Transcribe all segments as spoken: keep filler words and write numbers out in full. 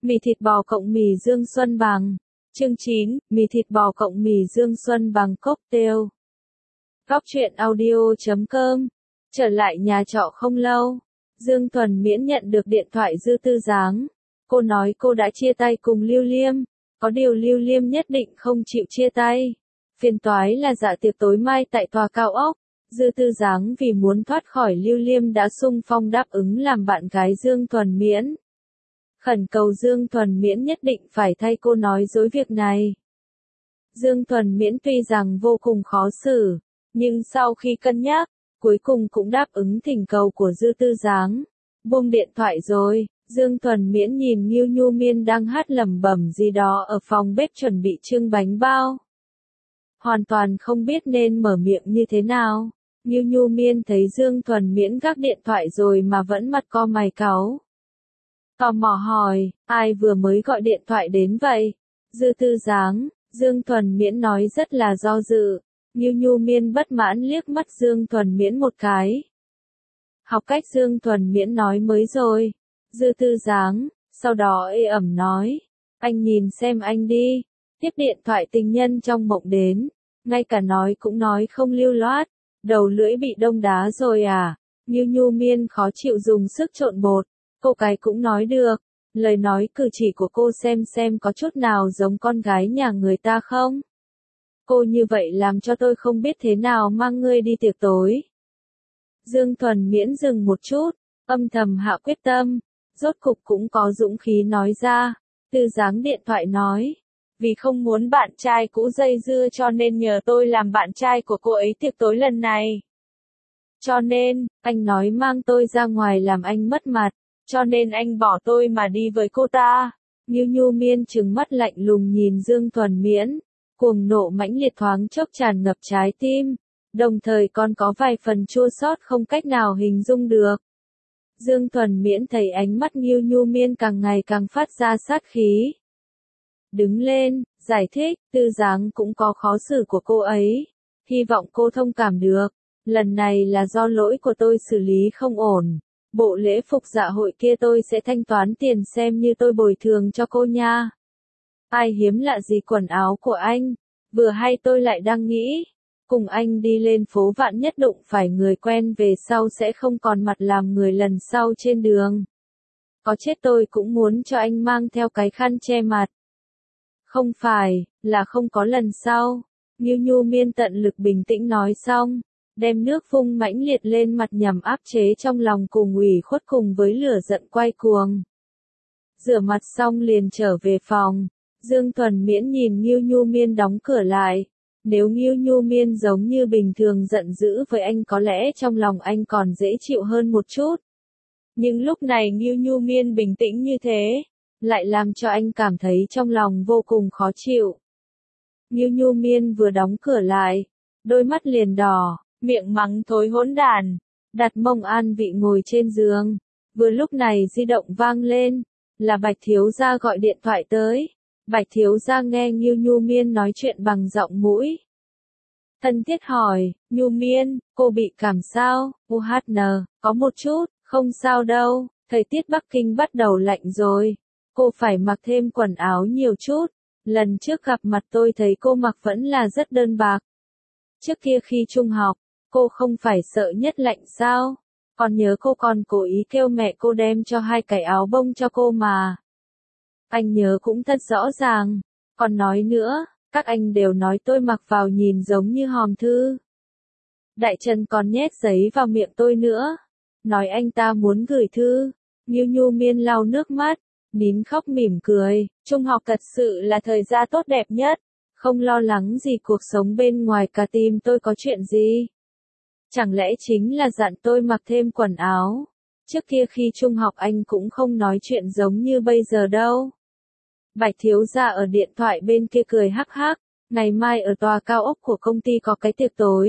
Mì thịt bò cộng mì Dương Xuân bằng. Chương chín, mì thịt bò cộng mì Dương Xuân bằng cocktail. Góc truyện audio chấm com. Trở lại nhà trọ không lâu, Dương Thuần Miễn nhận được điện thoại Dư Tư Giáng. Cô nói cô đã chia tay cùng Lưu Liêm, có điều Lưu Liêm nhất định không chịu chia tay. Phiền toái là dạ tiệc tối mai tại tòa cao ốc. Dư Tư Giáng vì muốn thoát khỏi Lưu Liêm đã xung phong đáp ứng làm bạn gái Dương Thuần Miễn. Khẩn cầu Dương Thuần Miễn nhất định phải thay cô nói dối việc này. Dương Thuần Miễn tuy rằng vô cùng khó xử, nhưng sau khi cân nhắc, cuối cùng cũng đáp ứng thỉnh cầu của Dư Tư Giáng. Buông điện thoại rồi, Dương Thuần Miễn nhìn Ngưu Nhu Miên đang hát lẩm bẩm gì đó ở phòng bếp chuẩn bị trưng bánh bao. Hoàn toàn không biết nên mở miệng như thế nào. Ngưu Nhu Miên thấy Dương Thuần Miễn gác điện thoại rồi mà vẫn mặt co mày cáu. Tò mò hỏi, ai vừa mới gọi điện thoại đến vậy? Dư Tư Giáng, Dương Thuần Miễn nói rất là do dự. Ngưu Nhu Miên bất mãn liếc mắt Dương Thuần Miễn một cái. Học cách Dương Thuần Miễn nói mới rồi. Dư Tư Giáng, sau đó ê ẩm nói, anh nhìn xem anh đi. Tiếp điện thoại tình nhân trong mộng đến, ngay cả nói cũng nói không lưu loát, đầu lưỡi bị đông đá rồi à? Ngưu Nhu Miên khó chịu dùng sức trộn bột. Cô cái cũng nói được, lời nói cử chỉ của cô xem xem có chút nào giống con gái nhà người ta không? Cô như vậy làm cho tôi không biết thế nào mang ngươi đi tiệc tối. Dương Thuần Miễn dừng một chút, âm thầm hạ quyết tâm, rốt cục cũng có dũng khí nói ra. Tư Giáng điện thoại nói, vì không muốn bạn trai cũ dây dưa cho nên nhờ tôi làm bạn trai của cô ấy tiệc tối lần này. Cho nên, anh nói mang tôi ra ngoài làm anh mất mặt. Cho nên anh bỏ tôi mà đi với cô ta. Ngưu Nhu Miên trừng mắt lạnh lùng nhìn Dương Thuần Miễn. Cuồng nộ mãnh liệt thoáng chốc tràn ngập trái tim. Đồng thời còn có vài phần chua xót không cách nào hình dung được. Dương Thuần Miễn thấy ánh mắt Ngưu Nhu Miên càng ngày càng phát ra sát khí. Đứng lên, giải thích, Tư Giáng cũng có khó xử của cô ấy. Hy vọng cô thông cảm được. Lần này là do lỗi của tôi xử lý không ổn. Bộ lễ phục dạ hội kia tôi sẽ thanh toán tiền xem như tôi bồi thường cho cô nha. Ai hiếm lạ gì quần áo của anh, vừa hay tôi lại đang nghĩ, cùng anh đi lên phố vạn nhất đụng phải người quen về sau sẽ không còn mặt làm người lần sau trên đường. Có chết tôi cũng muốn cho anh mang theo cái khăn che mặt. Không phải, là không có lần sau. Ngưu Nhu Miên tận lực bình tĩnh nói xong. Đem nước vung mãnh liệt lên mặt nhằm áp chế trong lòng cùng ủy khuất cùng với lửa giận quay cuồng. Rửa mặt xong liền trở về phòng. Dương Thuần Miễn nhìn Ngưu Nhu Miên đóng cửa lại. Nếu Ngưu Nhu Miên giống như bình thường giận dữ với anh có lẽ trong lòng anh còn dễ chịu hơn một chút. Nhưng lúc này Ngưu Nhu Miên bình tĩnh như thế, lại làm cho anh cảm thấy trong lòng vô cùng khó chịu. Ngưu Nhu Miên vừa đóng cửa lại, đôi mắt liền đỏ. Miệng mắng thối hỗn đản, đặt mông an vị ngồi trên giường. Vừa lúc này di động vang lên, là Bạch Thiếu Gia gọi điện thoại tới. Bạch Thiếu Gia nghe Ngưu Nhu Miên nói chuyện bằng giọng mũi. Thân thiết hỏi, Nhu Miên, cô bị cảm sao? u hát en, có một chút, không sao đâu, thời tiết Bắc Kinh bắt đầu lạnh rồi. Cô phải mặc thêm quần áo nhiều chút. Lần trước gặp mặt tôi thấy cô mặc vẫn là rất đơn bạc. Trước kia khi trung học, cô không phải sợ nhất lạnh sao? Còn nhớ cô còn cố ý kêu mẹ cô đem cho hai cái áo bông cho cô mà. Anh nhớ cũng thật rõ ràng. Còn nói nữa, các anh đều nói tôi mặc vào nhìn giống như hòm thư. Đại Trần còn nhét giấy vào miệng tôi nữa. Nói anh ta muốn gửi thư. Ngưu Nhu Miên lau nước mắt, nín khóc mỉm cười. Trung học thật sự là thời gian tốt đẹp nhất. Không lo lắng gì cuộc sống bên ngoài cả tim tôi có chuyện gì. Chẳng lẽ chính là dặn tôi mặc thêm quần áo. Trước kia khi trung học anh cũng không nói chuyện giống như bây giờ đâu. Bạch Thiếu Gia ở điện thoại bên kia cười hắc hắc. Ngày mai ở tòa cao ốc của công ty có cái tiệc tối.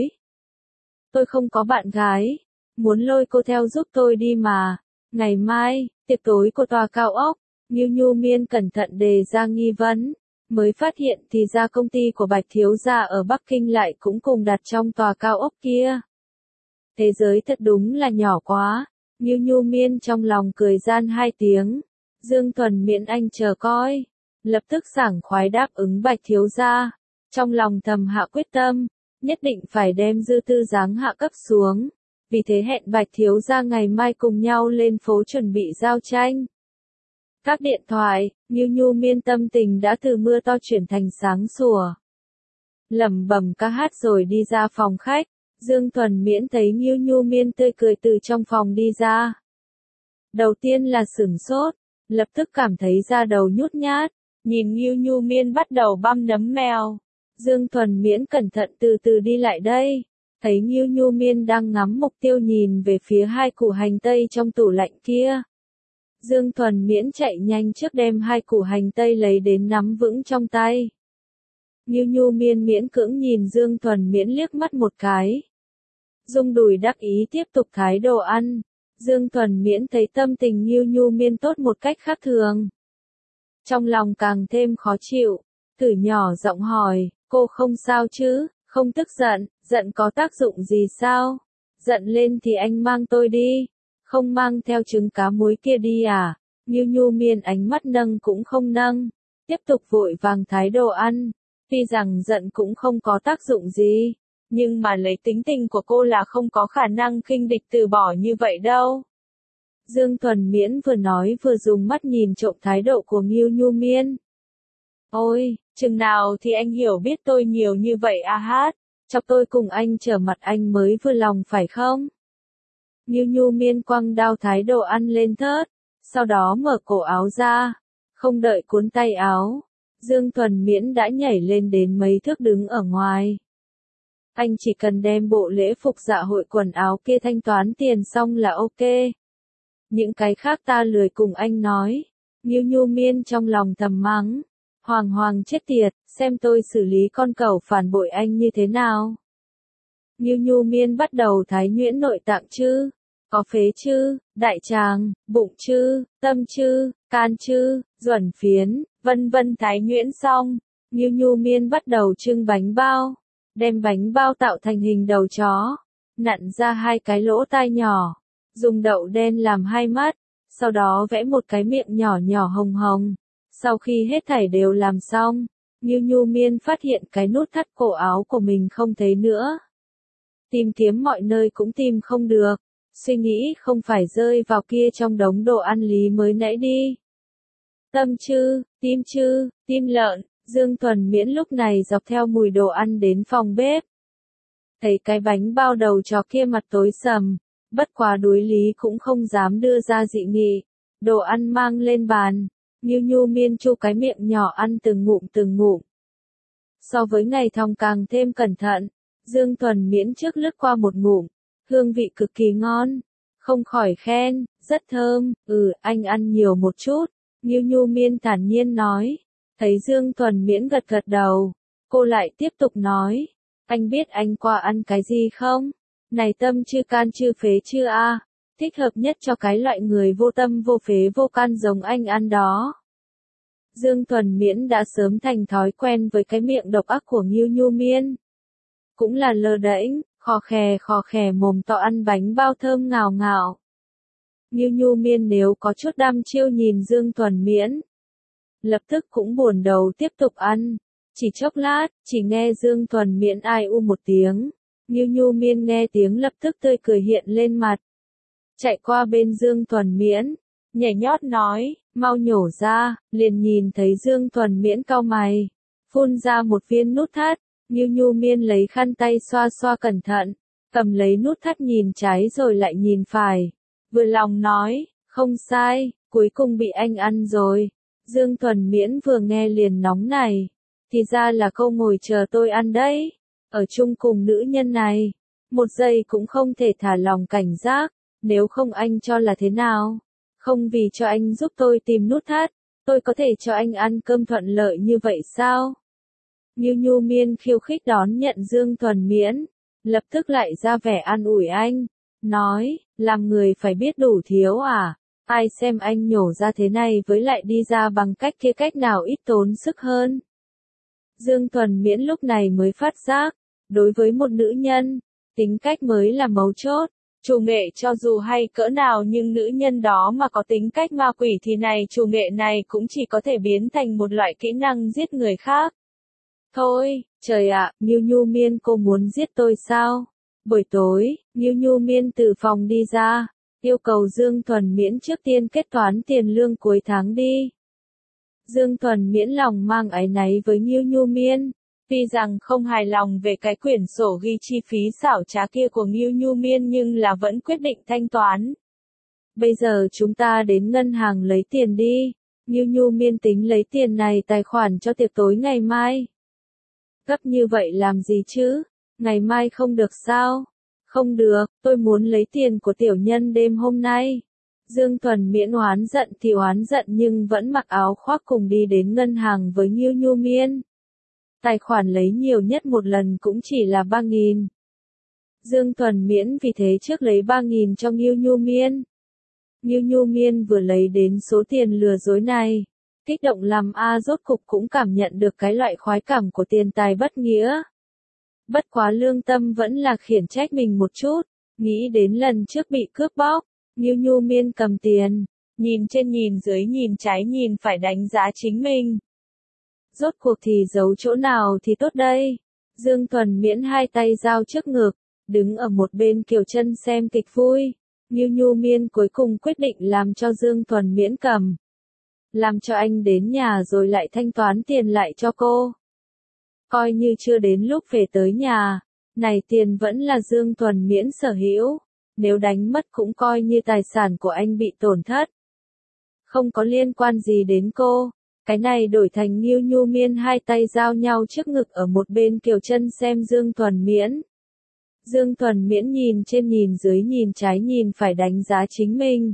Tôi không có bạn gái. Muốn lôi cô theo giúp tôi đi mà. Ngày mai, tiệc tối của tòa cao ốc. Ngưu Nhu Miên cẩn thận đề ra nghi vấn. Mới phát hiện thì ra công ty của Bạch Thiếu Gia ở Bắc Kinh lại cũng cùng đặt trong tòa cao ốc kia. Thế giới thật đúng là nhỏ quá. Ngưu Nhu Miên trong lòng cười gian hai tiếng. Dương Thuần Miễn anh chờ coi. Lập tức sảng khoái đáp ứng Bạch thiếu gia. Trong lòng thầm hạ quyết tâm, nhất định phải đem dư tư giáng hạ cấp xuống. Vì thế hẹn Bạch thiếu gia ngày mai cùng nhau lên phố chuẩn bị giao tranh. Các điện thoại, Nhu Nhu Miên tâm tình đã từ mưa to chuyển thành sáng sủa. Lẩm bẩm ca hát rồi đi ra phòng khách, Dương Thuần Miễn thấy Nhu Nhu Miên tươi cười từ trong phòng đi ra. Đầu tiên là sửng sốt, lập tức cảm thấy da đầu nhút nhát, nhìn Nhu Nhu Miên bắt đầu băm nấm mèo. Dương Thuần Miễn cẩn thận từ từ đi lại đây, thấy Nhu Nhu Miên đang ngắm mục tiêu nhìn về phía hai củ hành tây trong tủ lạnh kia. Dương Thuần Miễn chạy nhanh trước đem hai củ hành tây lấy đến nắm vững trong tay. Nhu Nhu Miên miễn cưỡng nhìn Dương Thuần Miễn liếc mắt một cái. Dung đùi đắc ý tiếp tục thái đồ ăn. Dương Thuần Miễn thấy tâm tình Nhu Nhu Miên tốt một cách khác thường. Trong lòng càng thêm khó chịu, thử nhỏ giọng hỏi, cô không sao chứ, không tức giận, giận có tác dụng gì sao? Giận lên thì anh mang tôi đi, không mang theo trứng cá muối kia đi à? Nhu Nhu Miên ánh mắt nâng cũng không nâng, tiếp tục vội vàng thái đồ ăn. Tuy rằng giận cũng không có tác dụng gì, nhưng mà lấy tính tình của cô là không có khả năng khinh địch từ bỏ như vậy đâu. Dương Thuần Miễn vừa nói vừa dùng mắt nhìn trộm thái độ của Nhu Nhu Miên. Ôi, chừng nào thì anh hiểu biết tôi nhiều như vậy à hát, cho tôi cùng anh trở mặt anh mới vừa lòng phải không? Nhu Nhu Miên quăng đao thái đồ ăn lên thớt, sau đó mở cổ áo ra, không đợi cuốn tay áo. Dương Thuần Miễn đã nhảy lên đến mấy thước đứng ở ngoài. Anh chỉ cần đem bộ lễ phục dạ hội quần áo kia thanh toán tiền xong là ok. Những cái khác ta lười cùng anh nói. Nhu Nhu Miên trong lòng thầm mắng. Hoàng hoàng chết tiệt, xem tôi xử lý con cẩu phản bội anh như thế nào. Nhu Nhu Miên bắt đầu thái nhuyễn nội tạng chứ. Có phế chứ, đại tràng, bụng chứ, tâm chứ, can chứ, duẩn phiến, vân vân thái nhuyễn xong. Nhu Nhu Miên bắt đầu trưng bánh bao. Đem bánh bao tạo thành hình đầu chó. Nặn ra hai cái lỗ tai nhỏ. Dùng đậu đen làm hai mắt. Sau đó vẽ một cái miệng nhỏ nhỏ hồng hồng. Sau khi hết thảy đều làm xong, Nhu Nhu Miên phát hiện cái nút thắt cổ áo của mình không thấy nữa. Tìm kiếm mọi nơi cũng tìm không được. Suy nghĩ không phải rơi vào kia trong đống đồ ăn lý mới nãy đi. Tâm chư, tim chư, tim lợn, Dương Thuần Miễn lúc này dọc theo mùi đồ ăn đến phòng bếp. Thấy cái bánh bao đầu chó kia mặt tối sầm, bất quá đối lý cũng không dám đưa ra dị nghị. Đồ ăn mang lên bàn, Nhu Nhu Miên chu cái miệng nhỏ ăn từng ngụm từng ngụm. So với ngày thong càng thêm cẩn thận, Dương Thuần Miễn trước lướt qua một ngụm, hương vị cực kỳ ngon, không khỏi khen, rất thơm, ừ, anh ăn nhiều một chút, Nhu Nhu Miên thản nhiên nói. Thấy Dương Thuần Miễn gật gật đầu, cô lại tiếp tục nói, anh biết anh qua ăn cái gì không? Này tâm chư can chư phế chư a, thích hợp nhất cho cái loại người vô tâm vô phế vô can giống anh ăn đó. Dương Thuần Miễn đã sớm thành thói quen với cái miệng độc ác của Nhu Nhu Miên. Cũng là lơ đễnh, khò khè khò khè mồm to ăn bánh bao thơm ngào ngào. Nhu Nhu Miên nếu có chút đăm chiêu nhìn Dương Thuần Miễn, lập tức cũng buồn đầu tiếp tục ăn. Chỉ chốc lát, chỉ nghe Dương Thuần Miễn ai u một tiếng. Nhu Nhu Miên nghe tiếng lập tức tươi cười hiện lên mặt. Chạy qua bên Dương Thuần Miễn, nhảy nhót nói, mau nhổ ra, liền nhìn thấy Dương Thuần Miễn cau mày, phun ra một viên nút thắt. Nhu Nhu Miên lấy khăn tay xoa xoa cẩn thận, cầm lấy nút thắt nhìn trái rồi lại nhìn phải. Vừa lòng nói, không sai, cuối cùng bị anh ăn rồi. Dương Thuần Miễn vừa nghe liền nóng này. Thì ra là câu ngồi chờ tôi ăn đấy. Ở chung cùng nữ nhân này, một giây cũng không thể thả lòng cảnh giác. Nếu không anh cho là thế nào? Không vì cho anh giúp tôi tìm nút thắt, tôi có thể cho anh ăn cơm thuận lợi như vậy sao? Nhu Nhu Miên khiêu khích đón nhận Dương Thuần Miễn, lập tức lại ra vẻ an ủi anh, nói, làm người phải biết đủ thiếu à? Ai xem anh nhổ ra thế này với lại đi ra bằng cách kia cách nào ít tốn sức hơn. Dương Thuần Miễn lúc này mới phát giác, đối với một nữ nhân, tính cách mới là mấu chốt, Chủ nghệ cho dù hay cỡ nào nhưng nữ nhân đó mà có tính cách ma quỷ thì này chủ nghệ này cũng chỉ có thể biến thành một loại kỹ năng giết người khác. Thôi, trời ạ, Miu Nhu Miên cô muốn giết tôi sao? Buổi tối, Miu Nhu Miên từ phòng đi ra, yêu cầu Dương Thuần Miễn trước tiên kết toán tiền lương cuối tháng đi. Dương Thuần Miễn lòng mang áy náy với Miu Nhu Miên, tuy rằng không hài lòng về cái quyển sổ ghi chi phí xảo trá kia của Miu Nhu Miên nhưng là vẫn quyết định thanh toán. Bây giờ chúng ta đến ngân hàng lấy tiền đi, Miu Nhu Miên tính lấy tiền này tài khoản cho tiệc tối ngày mai. Gấp như vậy làm gì chứ? Ngày mai không được sao? Không được, tôi muốn lấy tiền của tiểu nhân đêm hôm nay. Dương Thuần Miễn oán giận thì oán giận nhưng vẫn mặc áo khoác cùng đi đến ngân hàng với Miu Nhu Miên. Tài khoản lấy nhiều nhất một lần cũng chỉ là ba nghìn. Dương Thuần Miễn vì thế trước lấy ba nghìn cho Miu Nhu Miên. Miu Nhu Miên vừa lấy đến số tiền lừa dối này, kích động làm a rốt cục cũng cảm nhận được cái loại khoái cảm của tiền tài bất nghĩa. Bất quá lương tâm vẫn là khiển trách mình một chút, nghĩ đến lần trước bị cướp bóc, Miu Nhu Miên cầm tiền, nhìn trên nhìn dưới nhìn trái nhìn phải đánh giá chính mình. Rốt cuộc thì giấu chỗ nào thì tốt đây? Dương Thuần Miễn hai tay giao trước ngực, đứng ở một bên kiều chân xem kịch vui. Miu Nhu Miên cuối cùng quyết định làm cho Dương Thuần Miễn cầm. Làm cho anh đến nhà rồi lại thanh toán tiền lại cho cô. Coi như chưa đến lúc về tới nhà, này tiền vẫn là Dương Thuần Miễn sở hữu, nếu đánh mất cũng coi như tài sản của anh bị tổn thất. Không có liên quan gì đến cô, cái này đổi thành Miu Nhu Miên hai tay giao nhau trước ngực ở một bên kiều chân xem Dương Thuần Miễn. Dương Thuần Miễn nhìn trên nhìn dưới nhìn trái nhìn phải đánh giá chính mình.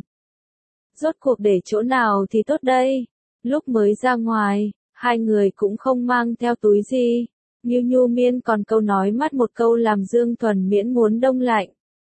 Rốt cuộc để chỗ nào thì tốt đây? Lúc mới ra ngoài, hai người cũng không mang theo túi gì. Miu Nhu Miên còn câu nói mắt một câu làm Dương Thuần Miễn muốn đông lạnh.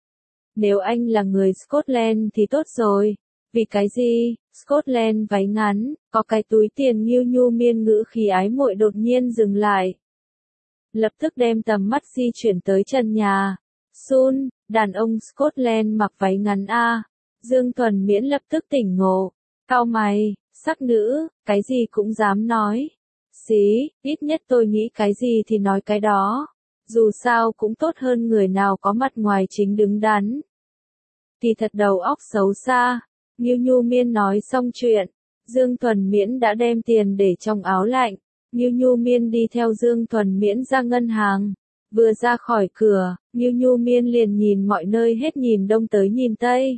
Nếu anh là người Scotland thì tốt rồi. Vì cái gì? Scotland váy ngắn, có cái túi tiền. Miu Nhu Miên ngữ khí ái muội đột nhiên dừng lại. Lập tức đem tầm mắt di chuyển tới trần nhà. Sun, đàn ông Scotland mặc váy ngắn a. Dương Thuần Miễn lập tức tỉnh ngộ. Cau mày, sắc nữ, cái gì cũng dám nói. Xí, ít nhất tôi nghĩ cái gì thì nói cái đó. Dù sao cũng tốt hơn người nào có mặt ngoài chính đứng đắn. Thì thật đầu óc xấu xa. Miu Nhu Miên nói xong chuyện, Dương Thuần Miễn đã đem tiền để trong áo lạnh. Miu Nhu Miên đi theo Dương Thuần Miễn ra ngân hàng. Vừa ra khỏi cửa, Miu Nhu Miên liền nhìn mọi nơi hết nhìn đông tới nhìn tây.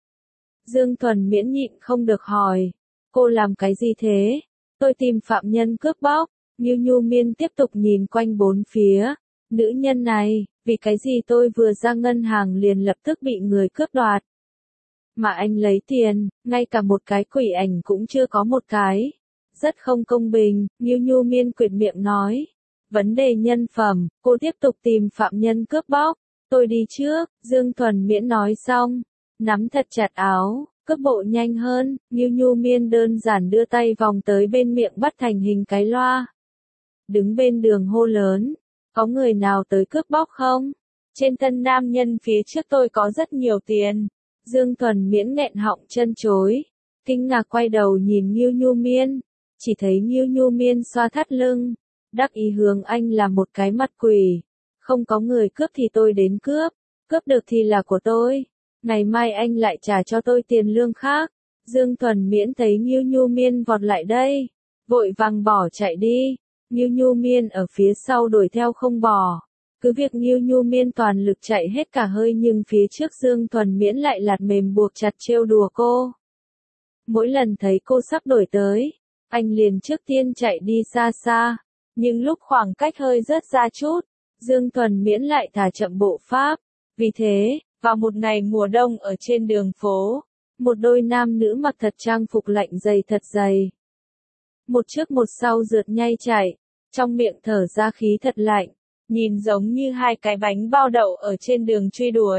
Dương Thuần Miễn nhịn không được hỏi, cô làm cái gì thế? Tôi tìm phạm nhân cướp bóc. Miu Nhu Miên tiếp tục nhìn quanh bốn phía. Nữ nhân này, vì cái gì tôi vừa ra ngân hàng liền lập tức bị người cướp đoạt? Mà anh lấy tiền, ngay cả một cái quỷ ảnh cũng chưa có một cái. Rất không công bình, Miu Nhu Miên quệt miệng nói. Vấn đề nhân phẩm, cô tiếp tục tìm phạm nhân cướp bóc. Tôi đi trước, Dương Thuần Miễn nói xong. Nắm thật chặt áo, cướp bộ nhanh hơn. Miu Nhu Miên đơn giản đưa tay vòng tới bên miệng bắt thành hình cái loa. Đứng bên đường hô lớn. Có người nào tới cướp bóc không? Trên thân nam nhân phía trước tôi có rất nhiều tiền. Dương Thuần Miễn nghẹn họng chân chối. Kinh ngạc quay đầu nhìn Miu Nhu Miên. Chỉ thấy Miu Nhu Miên xoa thắt lưng. Đắc ý hướng anh là một cái mặt quỷ. Không có người cướp thì tôi đến cướp. Cướp được thì là của tôi. Ngày mai anh lại trả cho tôi tiền lương khác. Dương Thuần Miễn thấy Miu Nhu Miên vọt lại đây. Vội vàng bỏ chạy đi. Miu Nhu Miên ở phía sau đuổi theo không bỏ. Cứ việc Miu Nhu Miên toàn lực chạy hết cả hơi nhưng phía trước Dương Thuần Miễn lại lạt mềm buộc chặt trêu đùa cô. Mỗi lần thấy cô sắp đổi tới, anh liền trước tiên chạy đi xa xa. Nhưng lúc khoảng cách hơi rớt ra chút, Dương Thuần Miễn lại thả chậm bộ pháp. Vì thế, vào một ngày mùa đông ở trên đường phố, một đôi nam nữ mặc thật trang phục lạnh dày thật dày. Một trước một sau rượt nhay chạy, trong miệng thở ra khí thật lạnh, nhìn giống như hai cái bánh bao đậu ở trên đường truy đuổi.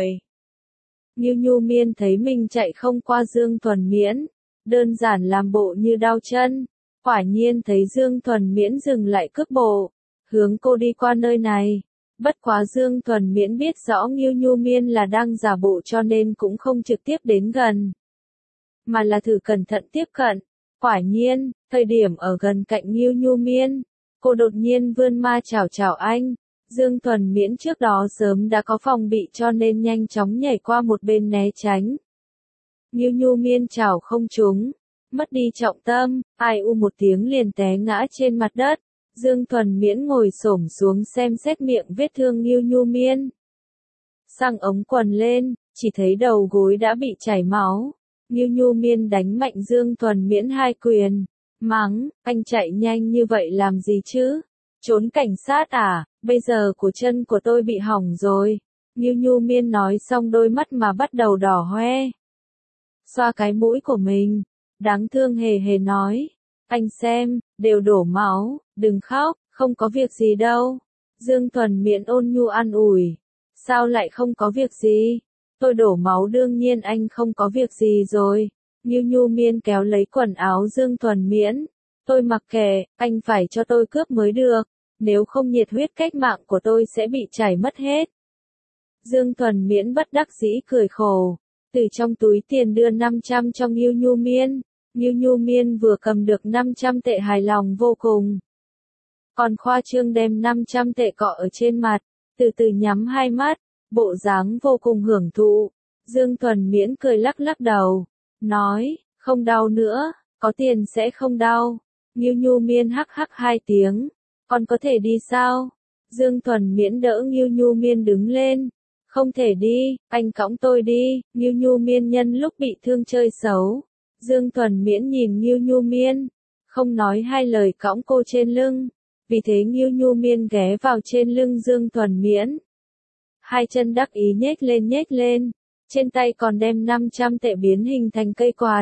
Miu Nhu Miên thấy mình chạy không qua Dương Thuần Miễn, đơn giản làm bộ như đau chân, quả nhiên thấy Dương Thuần Miễn dừng lại cướp bộ, hướng cô đi qua nơi này. Bất quá Dương Thuần Miễn biết rõ Ngưu Nhu Miên là đang giả bộ cho nên cũng không trực tiếp đến gần, mà là thử cẩn thận tiếp cận. Quả nhiên, thời điểm ở gần cạnh Ngưu Nhu Miên, cô đột nhiên vươn ma chào chào anh. Dương Thuần Miễn trước đó sớm đã có phòng bị cho nên nhanh chóng nhảy qua một bên né tránh. Ngưu Nhu Miên chào không trúng, mất đi trọng tâm, ai u một tiếng liền té ngã trên mặt đất. Dương Thuần Miễn ngồi xổm xuống xem xét miệng vết thương Ngưu Nhu Miên. Sang ống quần lên, chỉ thấy đầu gối đã bị chảy máu. Ngưu Nhu Miên đánh mạnh Dương Thuần Miễn hai quyền, mắng, anh chạy nhanh như vậy làm gì chứ? Trốn cảnh sát à, bây giờ cổ chân của tôi bị hỏng rồi. Ngưu Nhu Miên nói xong đôi mắt mà bắt đầu đỏ hoe. Xoa cái mũi của mình, đáng thương hề hề nói, anh xem, đều đổ máu, đừng khóc, không có việc gì đâu. Dương Thuần Miễn ôn nhu an ủi, sao lại không có việc gì? Tôi đổ máu đương nhiên anh không có việc gì rồi. Ngưu Nhu Miên kéo lấy quần áo Dương Thuần Miễn. Tôi mặc kệ, anh phải cho tôi cướp mới được. Nếu không nhiệt huyết cách mạng của tôi sẽ bị chảy mất hết. Dương Thuần Miễn bất đắc dĩ cười khổ. Từ trong túi tiền đưa năm trăm cho Ngưu Nhu Miên. Ngưu Nhu Miên vừa cầm được năm trăm tệ hài lòng vô cùng. Còn khoa trương đem năm trăm tệ cọ ở trên mặt, từ từ nhắm hai mắt, bộ dáng vô cùng hưởng thụ. Dương Thuần Miễn cười lắc lắc đầu, nói, không đau nữa, có tiền sẽ không đau. Ngưu Nhu Miên hắc hắc hai tiếng, còn có thể đi sao? Dương Thuần Miễn đỡ Ngưu Nhu Miên đứng lên, không thể đi, anh cõng tôi đi. Ngưu Nhu Miên nhân lúc bị thương chơi xấu. Dương Thuần Miễn nhìn Ngưu Nhu Miên, không nói hai lời cõng cô trên lưng. Vì thế Ngưu Nhu Miên ghé vào trên lưng Dương Thuần Miễn. Hai chân đắc ý nhếch lên nhếch lên, trên tay còn đem năm trăm tệ biến hình thành cây quạt.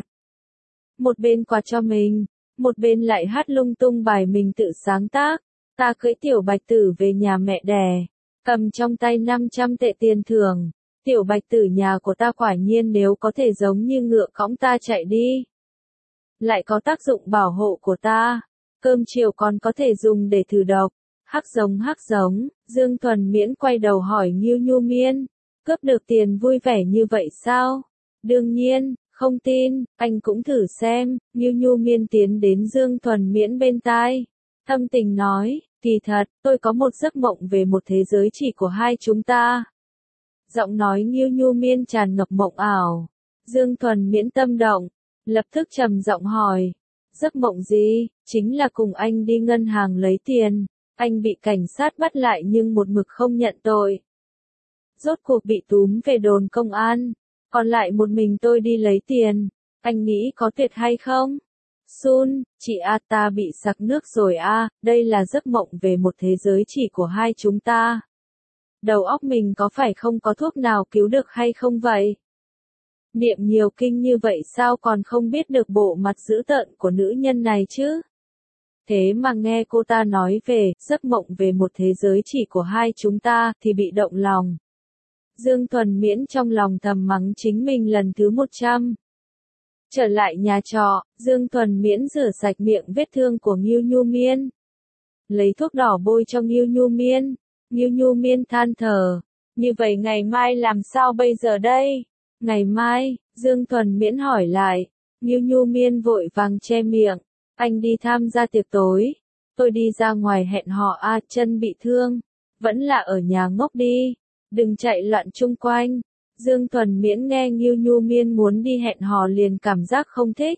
Một bên quạt cho mình, một bên lại hát lung tung bài mình tự sáng tác. Ta cưỡi tiểu bạch tử về nhà mẹ đẻ, cầm trong tay năm trăm tệ tiền thưởng. Tiểu bạch tử nhà của ta quả nhiên nếu có thể giống như ngựa cõng ta chạy đi, lại có tác dụng bảo hộ của ta. Cơm chiều còn có thể dùng để thử độc. Hắc giống hắc giống, Dương Thuần Miễn quay đầu hỏi Ngưu Nhu Miên, cướp được tiền vui vẻ như vậy sao? Đương nhiên, không tin, anh cũng thử xem. Ngưu Nhu Miên tiến đến Dương Thuần Miễn bên tai, thâm tình nói, kỳ thật, tôi có một giấc mộng về một thế giới chỉ của hai chúng ta. Giọng nói Ngưu Nhu Miên tràn ngập mộng ảo. Dương Thuần Miễn tâm động, lập tức trầm giọng hỏi, giấc mộng gì? Chính là cùng anh đi ngân hàng lấy tiền. Anh bị cảnh sát bắt lại nhưng một mực không nhận tội. Rốt cuộc bị túm về đồn công an. Còn lại một mình tôi đi lấy tiền. Anh nghĩ có tuyệt hay không? Sun, chị A ta bị sặc nước rồi a, đây là giấc mộng về một thế giới chỉ của hai chúng ta. Đầu óc mình có phải không có thuốc nào cứu được hay không vậy? Niệm nhiều kinh như vậy sao còn không biết được bộ mặt dữ tợn của nữ nhân này chứ? Thế mà nghe cô ta nói về giấc mộng về một thế giới chỉ của hai chúng ta thì bị động lòng. Dương Thuần Miễn trong lòng thầm mắng chính mình lần thứ một trăm. Trở lại nhà trọ, Dương Thuần Miễn rửa sạch miệng vết thương của Ngưu Nhu Miên. Lấy thuốc đỏ bôi cho Ngưu Nhu Miên. Ngưu Nhu Miên than thở. Như vậy ngày mai làm sao bây giờ đây? Ngày mai, Dương Thuần Miễn hỏi lại. Ngưu Nhu Miên vội vàng che miệng. Anh đi tham gia tiệc tối. Tôi đi ra ngoài hẹn hò a, chân bị thương. Vẫn là ở nhà ngốc đi. Đừng chạy loạn chung quanh. Dương Thuần Miễn nghe Ngưu Nhu Miên muốn đi hẹn hò liền cảm giác không thích.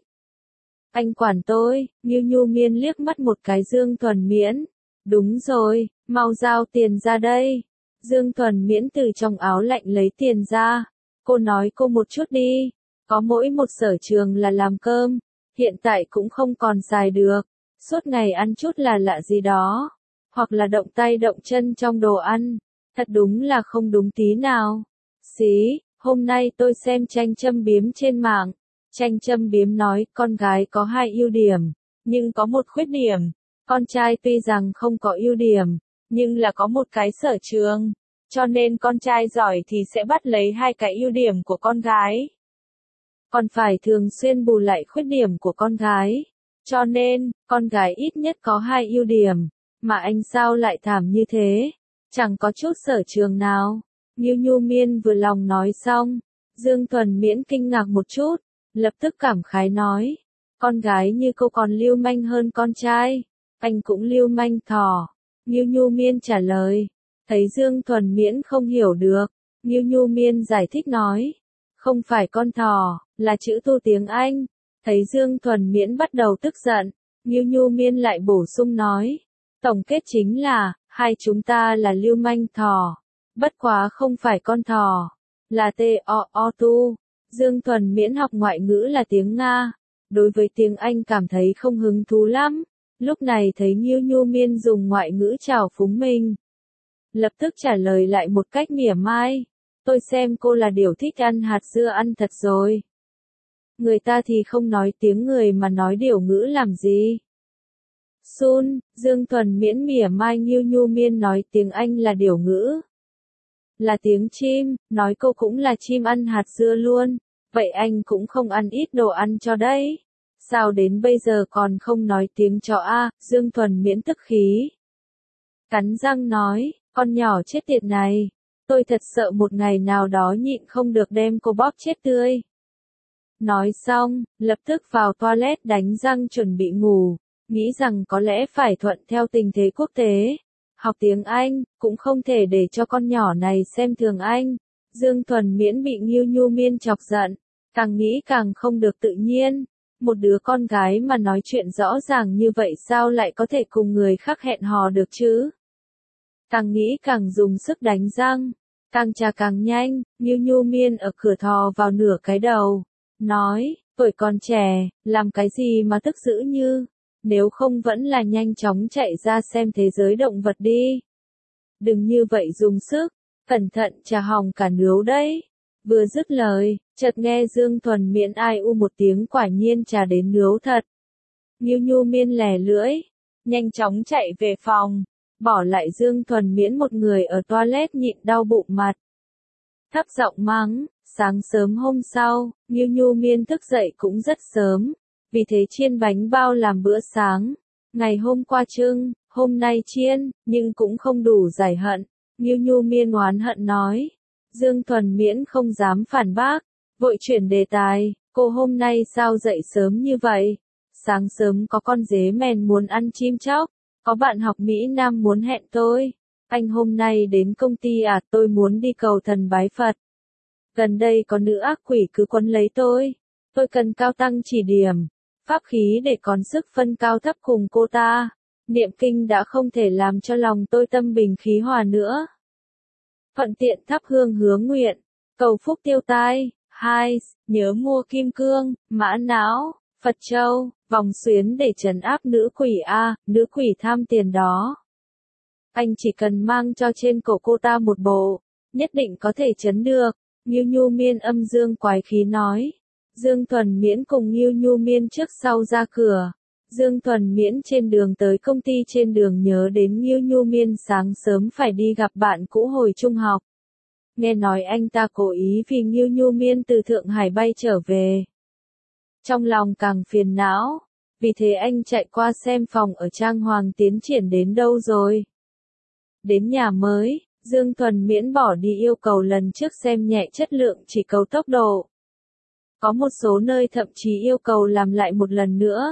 Anh quản tôi. Ngưu Nhu Miên liếc mắt một cái Dương Thuần Miễn. Đúng rồi, mau giao tiền ra đây. Dương Thuần Miễn từ trong áo lạnh lấy tiền ra. Cô nói cô một chút đi. Có mỗi một sở trường là làm cơm. Hiện tại cũng không còn xài được. Suốt ngày ăn chút là lạ gì đó. Hoặc là động tay động chân trong đồ ăn. Thật đúng là không đúng tí nào. Xí, hôm nay tôi xem tranh châm biếm trên mạng. Tranh châm biếm nói con gái có hai ưu điểm, nhưng có một khuyết điểm. Con trai tuy rằng không có ưu điểm, nhưng là có một cái sở trường. Cho nên con trai giỏi thì sẽ bắt lấy hai cái ưu điểm của con gái. Còn phải thường xuyên bù lại khuyết điểm của con gái. Cho nên, con gái ít nhất có hai ưu điểm. Mà anh sao lại thảm như thế? chẳng có chút sở trường nào. Ngưu Nhu Miên vừa lòng nói xong, Dương Thuần Miễn kinh ngạc một chút, lập tức cảm khái nói, con gái như cô còn lưu manh hơn con trai, anh cũng lưu manh thỏ. Ngưu Nhu Miên trả lời, thấy Dương Thuần Miễn không hiểu được, Ngưu Nhu Miên giải thích nói, không phải con thỏ, là chữ tu tiếng Anh. Thấy Dương Thuần Miễn bắt đầu tức giận, Ngưu Nhu Miên lại bổ sung nói, tổng kết chính là, hai chúng ta là lưu manh thỏ, bất quá không phải con thỏ, là T-O-O-Tu. Dương Thuần Miễn học ngoại ngữ là tiếng Nga, đối với tiếng Anh cảm thấy không hứng thú lắm, lúc này thấy Ngưu Nhu Miên dùng ngoại ngữ chào phúng mình. Lập tức trả lời lại một cách mỉa mai, tôi xem cô là điểu thích ăn hạt dưa ăn thật rồi. Người ta thì không nói tiếng người mà nói điểu ngữ làm gì. Sun, Dương Thuần Miễn mỉa mai Ngưu Nhu Miên nói tiếng Anh là điểu ngữ. Là tiếng chim, nói cô cũng là chim ăn hạt dưa luôn, vậy anh cũng không ăn ít đồ ăn cho đấy. Sao đến bây giờ còn không nói tiếng chó a? Dương Thuần Miễn tức khí. Cắn răng nói, con nhỏ chết tiệt này, tôi thật sợ một ngày nào đó nhịn không được đem cô bóp chết tươi. Nói xong, lập tức vào toilet đánh răng chuẩn bị ngủ, nghĩ rằng có lẽ phải thuận theo tình thế quốc tế. Học tiếng Anh, cũng không thể để cho con nhỏ này xem thường anh. Dương Thuần Miễn bị Ngưu Nhu Miên chọc giận, càng nghĩ càng không được tự nhiên. Một đứa con gái mà nói chuyện rõ ràng như vậy sao lại có thể cùng người khác hẹn hò được chứ? Càng nghĩ càng dùng sức đánh răng, càng trà càng nhanh, Ngưu Nhu Miên ở cửa thò vào nửa cái đầu, nói, tuổi còn trẻ, làm cái gì mà tức dữ như, nếu không vẫn là nhanh chóng chạy ra xem thế giới động vật đi. Đừng như vậy dùng sức, cẩn thận trà hỏng cả nướu đấy. Vừa dứt lời, chợt nghe Dương Thuần Miễn ai u một tiếng quả nhiên trà đến nướu thật. Ngưu Nhu Miên lè lưỡi, nhanh chóng chạy về phòng, bỏ lại Dương Thuần Miễn một người ở toilet nhịn đau bụng mặt. Thấp giọng mắng, sáng sớm hôm sau, Ngưu Nhu Miên thức dậy cũng rất sớm, vì thế chiên bánh bao làm bữa sáng. Ngày hôm qua trưng, hôm nay chiên, nhưng cũng không đủ giải hận. Ngưu Nhu Miên oán hận nói. Dương Thuần Miễn không dám phản bác, vội chuyển đề tài, cô hôm nay sao dậy sớm như vậy? Sáng sớm có con dế mèn muốn ăn chim chóc, có bạn học Mỹ Nam muốn hẹn tôi. Anh hôm nay đến công ty à, tôi muốn đi cầu thần bái Phật. Gần đây có nữ ác quỷ cứ quấn lấy tôi, tôi cần cao tăng chỉ điểm, pháp khí để còn sức phân cao thấp cùng cô ta. Niệm kinh đã không thể làm cho lòng tôi tâm bình khí hòa nữa. Thuận tiện thắp hương hướng nguyện, cầu phúc tiêu tai. Hai, nhớ mua kim cương, mã não, Phật châu, vòng xuyến để trấn áp nữ quỷ a, nữ quỷ tham tiền đó. Anh chỉ cần mang cho trên cổ cô ta một bộ, nhất định có thể trấn được. Ngưu Nhu Miên âm dương quái khí nói. Dương Thuần Miễn cùng Ngưu Nhu Miên trước sau ra cửa. Dương Thuần Miễn trên đường tới công ty trên đường nhớ đến Ngưu Nhu Miên sáng sớm phải đi gặp bạn cũ hồi trung học. Nghe nói anh ta cố ý vì Ngưu Nhu Miên từ Thượng Hải bay trở về. Trong lòng càng phiền não, vì thế anh chạy qua xem phòng ở Trang Hoàng tiến triển đến đâu rồi. Đến nhà mới, Dương Thuần Miễn bỏ đi yêu cầu lần trước xem nhẹ chất lượng chỉ cầu tốc độ. Có một số nơi thậm chí yêu cầu làm lại một lần nữa.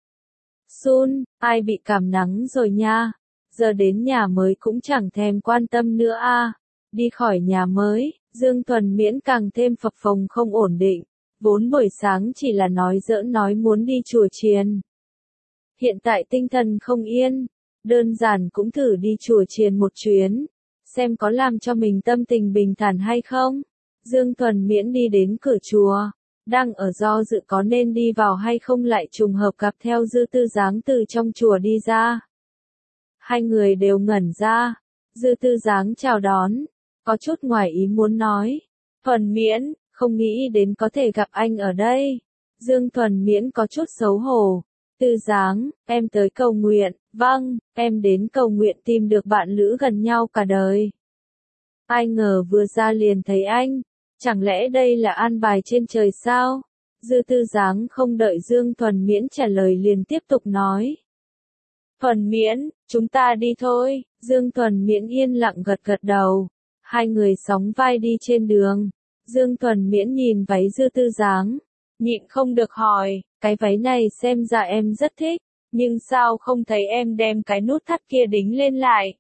Sun, ai bị cảm nắng rồi nha, giờ đến nhà mới cũng chẳng thèm quan tâm nữa a. À. Đi khỏi nhà mới, Dương Thuần Miễn càng thêm phập phồng không ổn định, vốn buổi sáng chỉ là nói giỡn nói muốn đi chùa chiền. Hiện tại tinh thần không yên, đơn giản cũng thử đi chùa chiền một chuyến, xem có làm cho mình tâm tình bình thản hay không. Dương Thuần Miễn đi đến cửa chùa, đang ở do dự có nên đi vào hay không lại trùng hợp gặp theo Dư Tư Giáng từ trong chùa đi ra. Hai người đều ngẩn ra, Dư Tư Giáng chào đón, có chút ngoài ý muốn nói, Thuần Miễn, không nghĩ đến có thể gặp anh ở đây. Dương Thuần Miễn có chút xấu hổ, Tư Giáng, em tới cầu nguyện, vâng, em đến cầu nguyện tìm được bạn lữ gần nhau cả đời. Ai ngờ vừa ra liền thấy anh, chẳng lẽ đây là an bài trên trời sao? Dư Tư Giáng không đợi Dương Thuần Miễn trả lời liền tiếp tục nói. Thuần Miễn, chúng ta đi thôi. Dương Thuần Miễn yên lặng gật gật đầu. Hai người sóng vai đi trên đường. Dương Thuần Miễn nhìn váy Dư Tư Giáng, nhịn không được hỏi, cái váy này xem ra em rất thích, nhưng sao không thấy em đem cái nút thắt kia đính lên lại?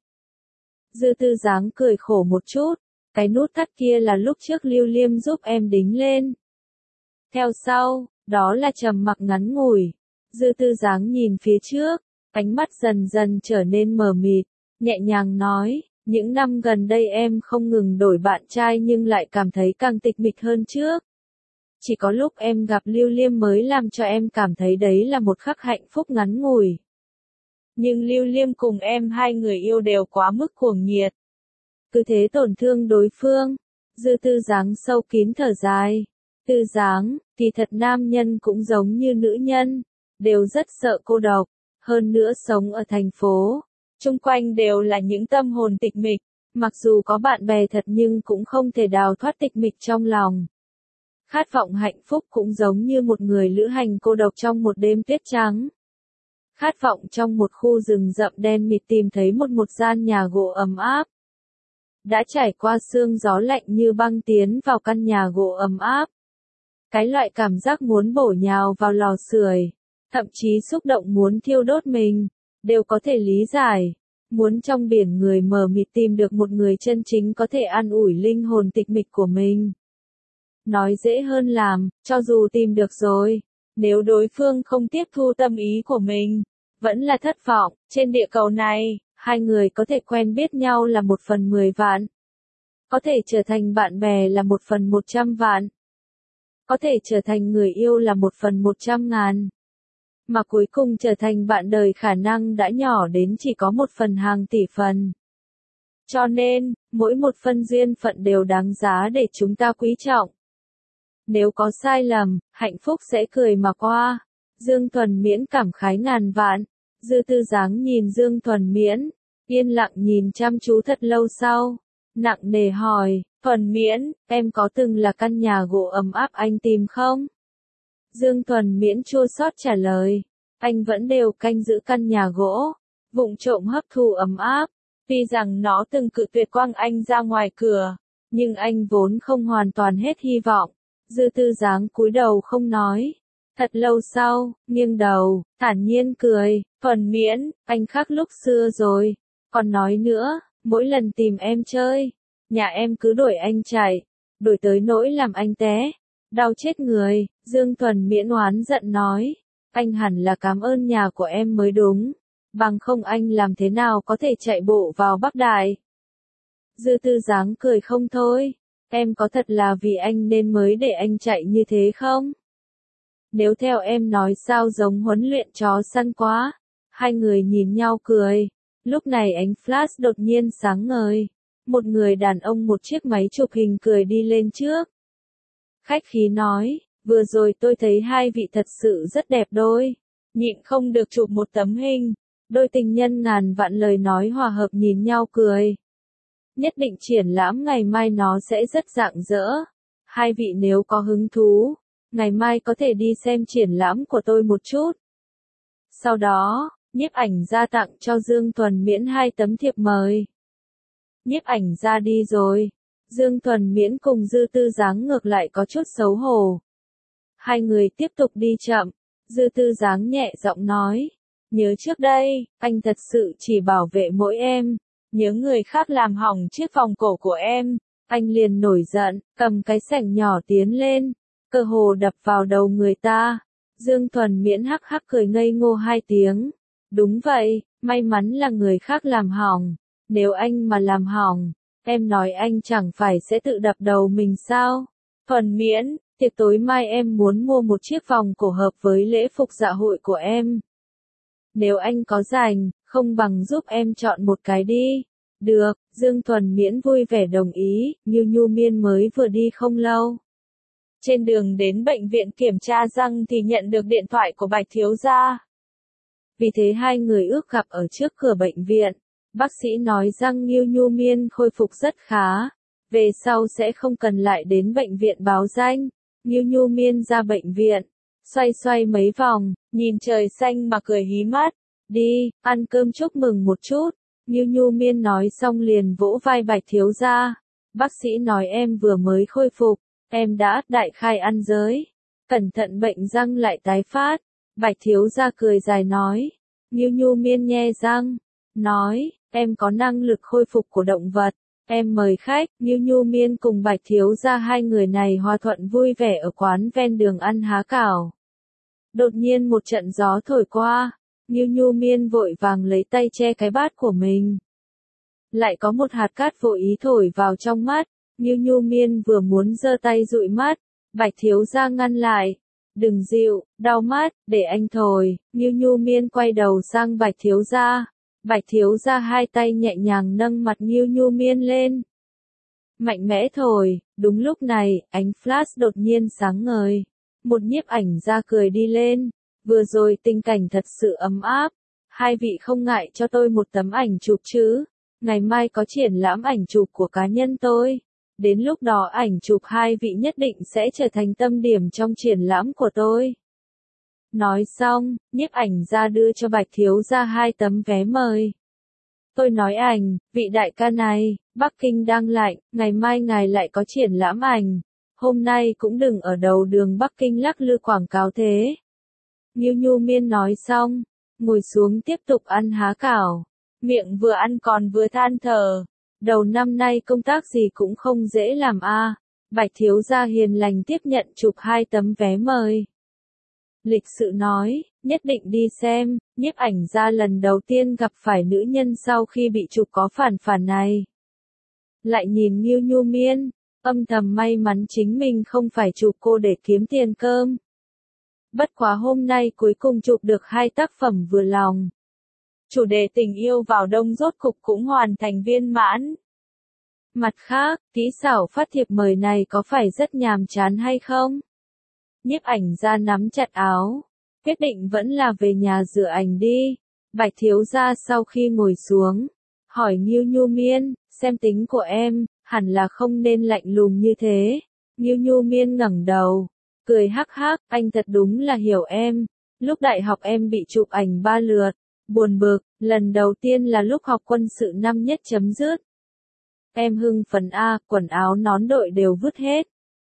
Dư Tư Giáng cười khổ một chút, cái nút thắt kia là lúc trước Lưu Liêm giúp em đính lên. Theo sau, đó là trầm mặc ngắn ngủi. Dư Tư Giáng nhìn phía trước, ánh mắt dần dần trở nên mờ mịt, nhẹ nhàng nói, những năm gần đây em không ngừng đổi bạn trai nhưng lại cảm thấy càng tịch mịch hơn trước. Chỉ có lúc em gặp Lưu Liêm mới làm cho em cảm thấy đấy là một khắc hạnh phúc ngắn ngủi. Nhưng Lưu Liêm cùng em hai người yêu đều quá mức cuồng nhiệt. Cứ thế tổn thương đối phương. Dư Tư Giáng sâu kín thở dài. Tư Giáng, kỳ thật nam nhân cũng giống như nữ nhân, đều rất sợ cô độc, hơn nữa sống ở thành phố, chung quanh đều là những tâm hồn tịch mịch, mặc dù có bạn bè thật nhưng cũng không thể đào thoát tịch mịch trong lòng. Khát vọng hạnh phúc cũng giống như một người lữ hành cô độc trong một đêm tuyết trắng. Khát vọng trong một khu rừng rậm đen mịt tìm thấy một một gian nhà gỗ ấm áp. Đã trải qua sương gió lạnh như băng tiến vào căn nhà gỗ ấm áp. Cái loại cảm giác muốn bổ nhào vào lò sưởi, thậm chí xúc động muốn thiêu đốt mình, đều có thể lý giải. Muốn trong biển người mờ mịt tìm được một người chân chính có thể an ủi linh hồn tịch mịch của mình. Nói dễ hơn làm, cho dù tìm được rồi, nếu đối phương không tiếp thu tâm ý của mình, vẫn là thất vọng. Trên địa cầu này, hai người có thể quen biết nhau là một phần mười vạn. Có thể trở thành bạn bè là một phần một trăm vạn. Có thể trở thành người yêu là một phần một trăm ngàn. Mà cuối cùng trở thành bạn đời khả năng đã nhỏ đến chỉ có một phần hàng tỷ phần. Cho nên, mỗi một phân duyên phận đều đáng giá để chúng ta quý trọng. Nếu có sai lầm, hạnh phúc sẽ cười mà qua. Dương Thuần Miễn cảm khái ngàn vạn. Dư Tư Giáng nhìn Dương Thuần Miễn, yên lặng nhìn chăm chú thật lâu sau. Nặng nề hỏi, Thuần Miễn, em có từng là căn nhà gỗ ấm áp anh tìm không? Dương Thuần Miễn chua xót trả lời, anh vẫn đều canh giữ căn nhà gỗ, vụng trộm hấp thu ấm áp. Tuy rằng nó từng cự tuyệt quăng anh ra ngoài cửa, nhưng anh vốn không hoàn toàn hết hy vọng. Dư Tư Giáng cúi đầu không nói. Thật lâu sau, nghiêng đầu, thản nhiên cười, Thuần Miễn, anh khác lúc xưa rồi. Còn nói nữa, mỗi lần tìm em chơi, nhà em cứ đuổi anh chạy, đuổi tới nỗi làm anh té, đau chết người. Dương Thuần Miễn oán giận nói, anh hẳn là cảm ơn nhà của em mới đúng, bằng không anh làm thế nào có thể chạy bộ vào Bắc Đại. Dư Tư Giáng cười không thôi, em có thật là vì anh nên mới để anh chạy như thế không? Nếu theo em nói sao giống huấn luyện chó săn quá. Hai người nhìn nhau cười. Lúc này ánh flash đột nhiên sáng ngời. Một người đàn ông một chiếc máy chụp hình cười đi lên trước. Khách khí nói, vừa rồi tôi thấy hai vị thật sự rất đẹp đôi. Nhịn không được chụp một tấm hình. Đôi tình nhân ngàn vạn lời nói hòa hợp nhìn nhau cười. Nhất định triển lãm ngày mai nó sẽ rất rạng rỡ. Hai vị nếu có hứng thú, ngày mai có thể đi xem triển lãm của tôi một chút. Sau đó, nhiếp ảnh gia tặng cho Dương Thuần Miễn hai tấm thiệp mời. Nhiếp ảnh gia đi rồi. Dương Thuần Miễn cùng Dư Tư Giáng ngược lại có chút xấu hổ. Hai người tiếp tục đi chậm. Dư Tư Giáng nhẹ giọng nói. Nhớ trước đây, anh thật sự chỉ bảo vệ mỗi em. Nhớ người khác làm hỏng chiếc vòng cổ của em. Anh liền nổi giận, cầm cái sẻng nhỏ tiến lên. Cơ hồ đập vào đầu người ta. Dương Thuần Miễn hắc hắc cười ngây ngô hai tiếng. Đúng vậy, may mắn là người khác làm hỏng. Nếu anh mà làm hỏng, em nói anh chẳng phải sẽ tự đập đầu mình sao? Thuần Miễn, tiệc tối mai em muốn mua một chiếc vòng cổ hợp với lễ phục dạ hội của em. Nếu anh có rảnh, không bằng giúp em chọn một cái đi. Được, Dương Thuần Miễn vui vẻ đồng ý, Nhu Nhu Miên mới vừa đi không lâu. Trên đường đến bệnh viện kiểm tra răng thì nhận được điện thoại của Bạch thiếu gia. Vì thế hai người ước gặp ở trước cửa bệnh viện. Bác sĩ nói răng Nhu Nhu Miên khôi phục rất khá. Về sau sẽ không cần lại đến bệnh viện báo danh. Nhu Nhu Miên ra bệnh viện, xoay xoay mấy vòng, nhìn trời xanh mà cười hí mắt. Đi, ăn cơm chúc mừng một chút. Nhiêu Nhu Miên nói xong liền vỗ vai Bạch thiếu gia. Bác sĩ nói em vừa mới khôi phục, em đã đại khai ăn giới. Cẩn thận bệnh răng lại tái phát. Bạch thiếu gia cười dài nói. Nhiêu Nhu Miên nhe răng, nói, em có năng lực khôi phục của động vật. Em mời khách. Nhiêu Nhu Miên cùng Bạch thiếu gia hai người này hòa thuận vui vẻ ở quán ven đường ăn há cảo. Đột nhiên một trận gió thổi qua. Nhiêu Nhu Miên vội vàng lấy tay che cái bát của mình. Lại có một hạt cát vô ý thổi vào trong mắt. Nhiêu Nhu Miên vừa muốn giơ tay dụi mắt, Bạch thiếu gia ngăn lại. Đừng dịu, đau mắt, để anh thổi. Nhiêu Nhu Miên quay đầu sang Bạch thiếu gia. Bạch thiếu gia hai tay nhẹ nhàng nâng mặt Nhiêu Nhu Miên lên. Mạnh mẽ thổi. Đúng lúc này, ánh flash đột nhiên sáng ngời. Một nhiếp ảnh gia cười đi lên. Vừa rồi tình cảnh thật sự ấm áp. Hai vị không ngại cho tôi một tấm ảnh chụp chứ? Ngày mai có triển lãm ảnh chụp của cá nhân tôi. Đến lúc đó ảnh chụp hai vị nhất định sẽ trở thành tâm điểm trong triển lãm của tôi. Nói xong, nhiếp ảnh gia đưa cho Bạch thiếu gia hai tấm vé mời. Tôi nói ảnh, vị đại ca này, Bắc Kinh đang lạnh, ngày mai ngài lại có triển lãm ảnh. Hôm nay cũng đừng ở đầu đường Bắc Kinh lắc lư quảng cáo thế. Nhiêu Nhu Miên nói xong, ngồi xuống tiếp tục ăn há cảo. Miệng vừa ăn còn vừa than thở. Đầu năm nay công tác gì cũng không dễ làm a. À. Bạch thiếu gia hiền lành tiếp nhận chụp hai tấm vé mời. Lịch sự nói, nhất định đi xem. Nhiếp ảnh gia lần đầu tiên gặp phải nữ nhân sau khi bị chụp có phản phản này. Lại nhìn Nhiêu Nhu Miên, âm thầm may mắn chính mình không phải chụp cô để kiếm tiền cơm. Bất quá hôm nay cuối cùng chụp được hai tác phẩm vừa lòng. Chủ đề tình yêu vào đông rốt cục cũng hoàn thành viên mãn. Mặt khác, kỹ xảo phát thiệp mời này có phải rất nhàm chán hay không? Nhiếp ảnh gia nắm chặt áo, quyết định vẫn là về nhà rửa ảnh đi. Bạch thiếu gia sau khi ngồi xuống, hỏi Nhiêu Nhu Miên, xem tính của em, hẳn là không nên lạnh lùng như thế. Nhiêu Nhu Miên ngẩng đầu, cười hắc hắc, anh thật đúng là hiểu em. Lúc đại học em bị chụp ảnh ba lượt, buồn bực, lần đầu tiên là lúc học quân sự năm nhất chấm dứt. Em hưng phấn a, quần áo nón đội đều vứt hết.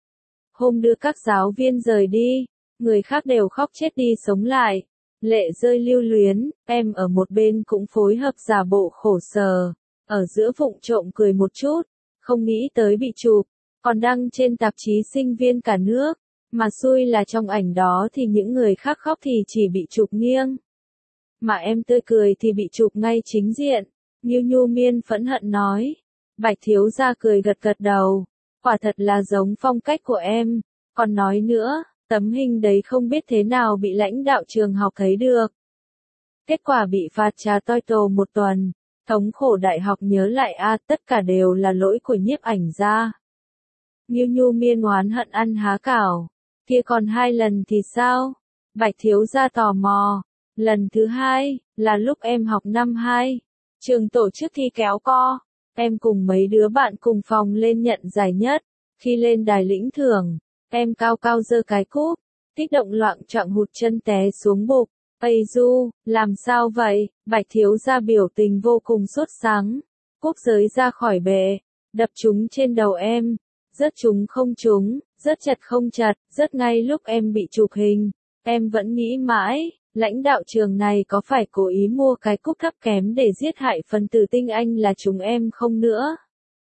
Hôm đưa các giáo viên rời đi, người khác đều khóc chết đi sống lại. Lệ rơi lưu luyến, em ở một bên cũng phối hợp giả bộ khổ sở. Ở giữa vụng trộm cười một chút, không nghĩ tới bị chụp, còn đăng trên tạp chí sinh viên cả nước. Mà xui là trong ảnh đó thì những người khác khóc thì chỉ bị chụp nghiêng. Mà em tươi cười thì bị chụp ngay chính diện. Nhiêu Nhu Miên phẫn hận nói. Bạch thiếu gia cười gật gật đầu. Quả thật là giống phong cách của em. Còn nói nữa, tấm hình đấy không biết thế nào bị lãnh đạo trường học thấy được. Kết quả bị phạt trà toi tồ một tuần. Thống khổ đại học nhớ lại a, à, tất cả đều là lỗi của nhiếp ảnh gia. Nhiêu Nhu Miên oán hận ăn há cảo. Kia còn hai lần thì sao? Bạch thiếu gia tò mò. Lần thứ hai, là lúc em học năm hai. Trường tổ chức thi kéo co. Em cùng mấy đứa bạn cùng phòng lên nhận giải nhất. Khi lên đài lĩnh thưởng, em cao cao giơ cái cúp. Kích động loạng choạng hụt chân té xuống bục. Ây du, làm sao vậy? Bạch thiếu gia biểu tình vô cùng sốt sắng. Cúp rơi ra khỏi bệ, đập chúng trên đầu em. Rớt chúng không trúng, rớt chật không chật, rớt ngay lúc em bị chụp hình. Em vẫn nghĩ mãi, lãnh đạo trường này có phải cố ý mua cái cúp thấp kém để giết hại phần tử tinh anh là chúng em không nữa?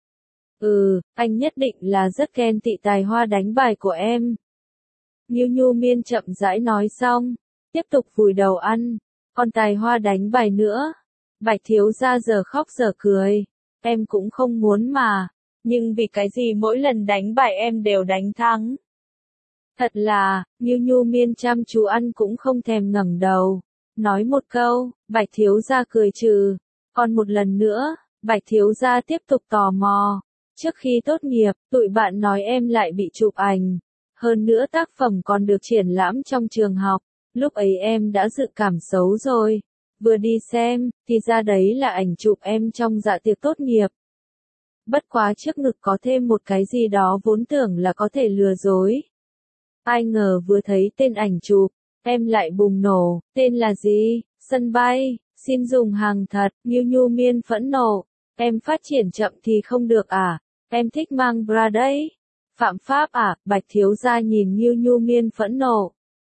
Ừ, anh nhất định là rất ghen tị tài hoa đánh bài của em. Nhiêu Nhu Miên chậm rãi nói xong, tiếp tục vùi đầu ăn, còn tài hoa đánh bài nữa. Bạch thiếu gia giờ khóc giờ cười, em cũng không muốn mà, nhưng vì cái gì mỗi lần đánh bài em đều đánh thắng. Thật là, Nhiêu Nhu Miên chăm chú ăn cũng không thèm ngẩng đầu. Nói một câu, Bạch thiếu gia cười trừ. Còn một lần nữa, Bạch thiếu gia tiếp tục tò mò. Trước khi tốt nghiệp, tụi bạn nói em lại bị chụp ảnh. Hơn nữa tác phẩm còn được triển lãm trong trường học. Lúc ấy em đã dự cảm xấu rồi. Vừa đi xem, thì ra đấy là ảnh chụp em trong dạ tiệc tốt nghiệp. Bất quá trước ngực có thêm một cái gì đó vốn tưởng là có thể lừa dối. Ai ngờ vừa thấy tên ảnh chụp, em lại bùng nổ, tên là gì? Sân bay, Xin dùng hàng thật, Nghiu Nhu Miên phẫn nộ. Em phát triển chậm thì không được à? Em thích mang bra đấy. Phạm pháp à? Bạch thiếu gia nhìn Nghiu Nhu Miên phẫn nộ.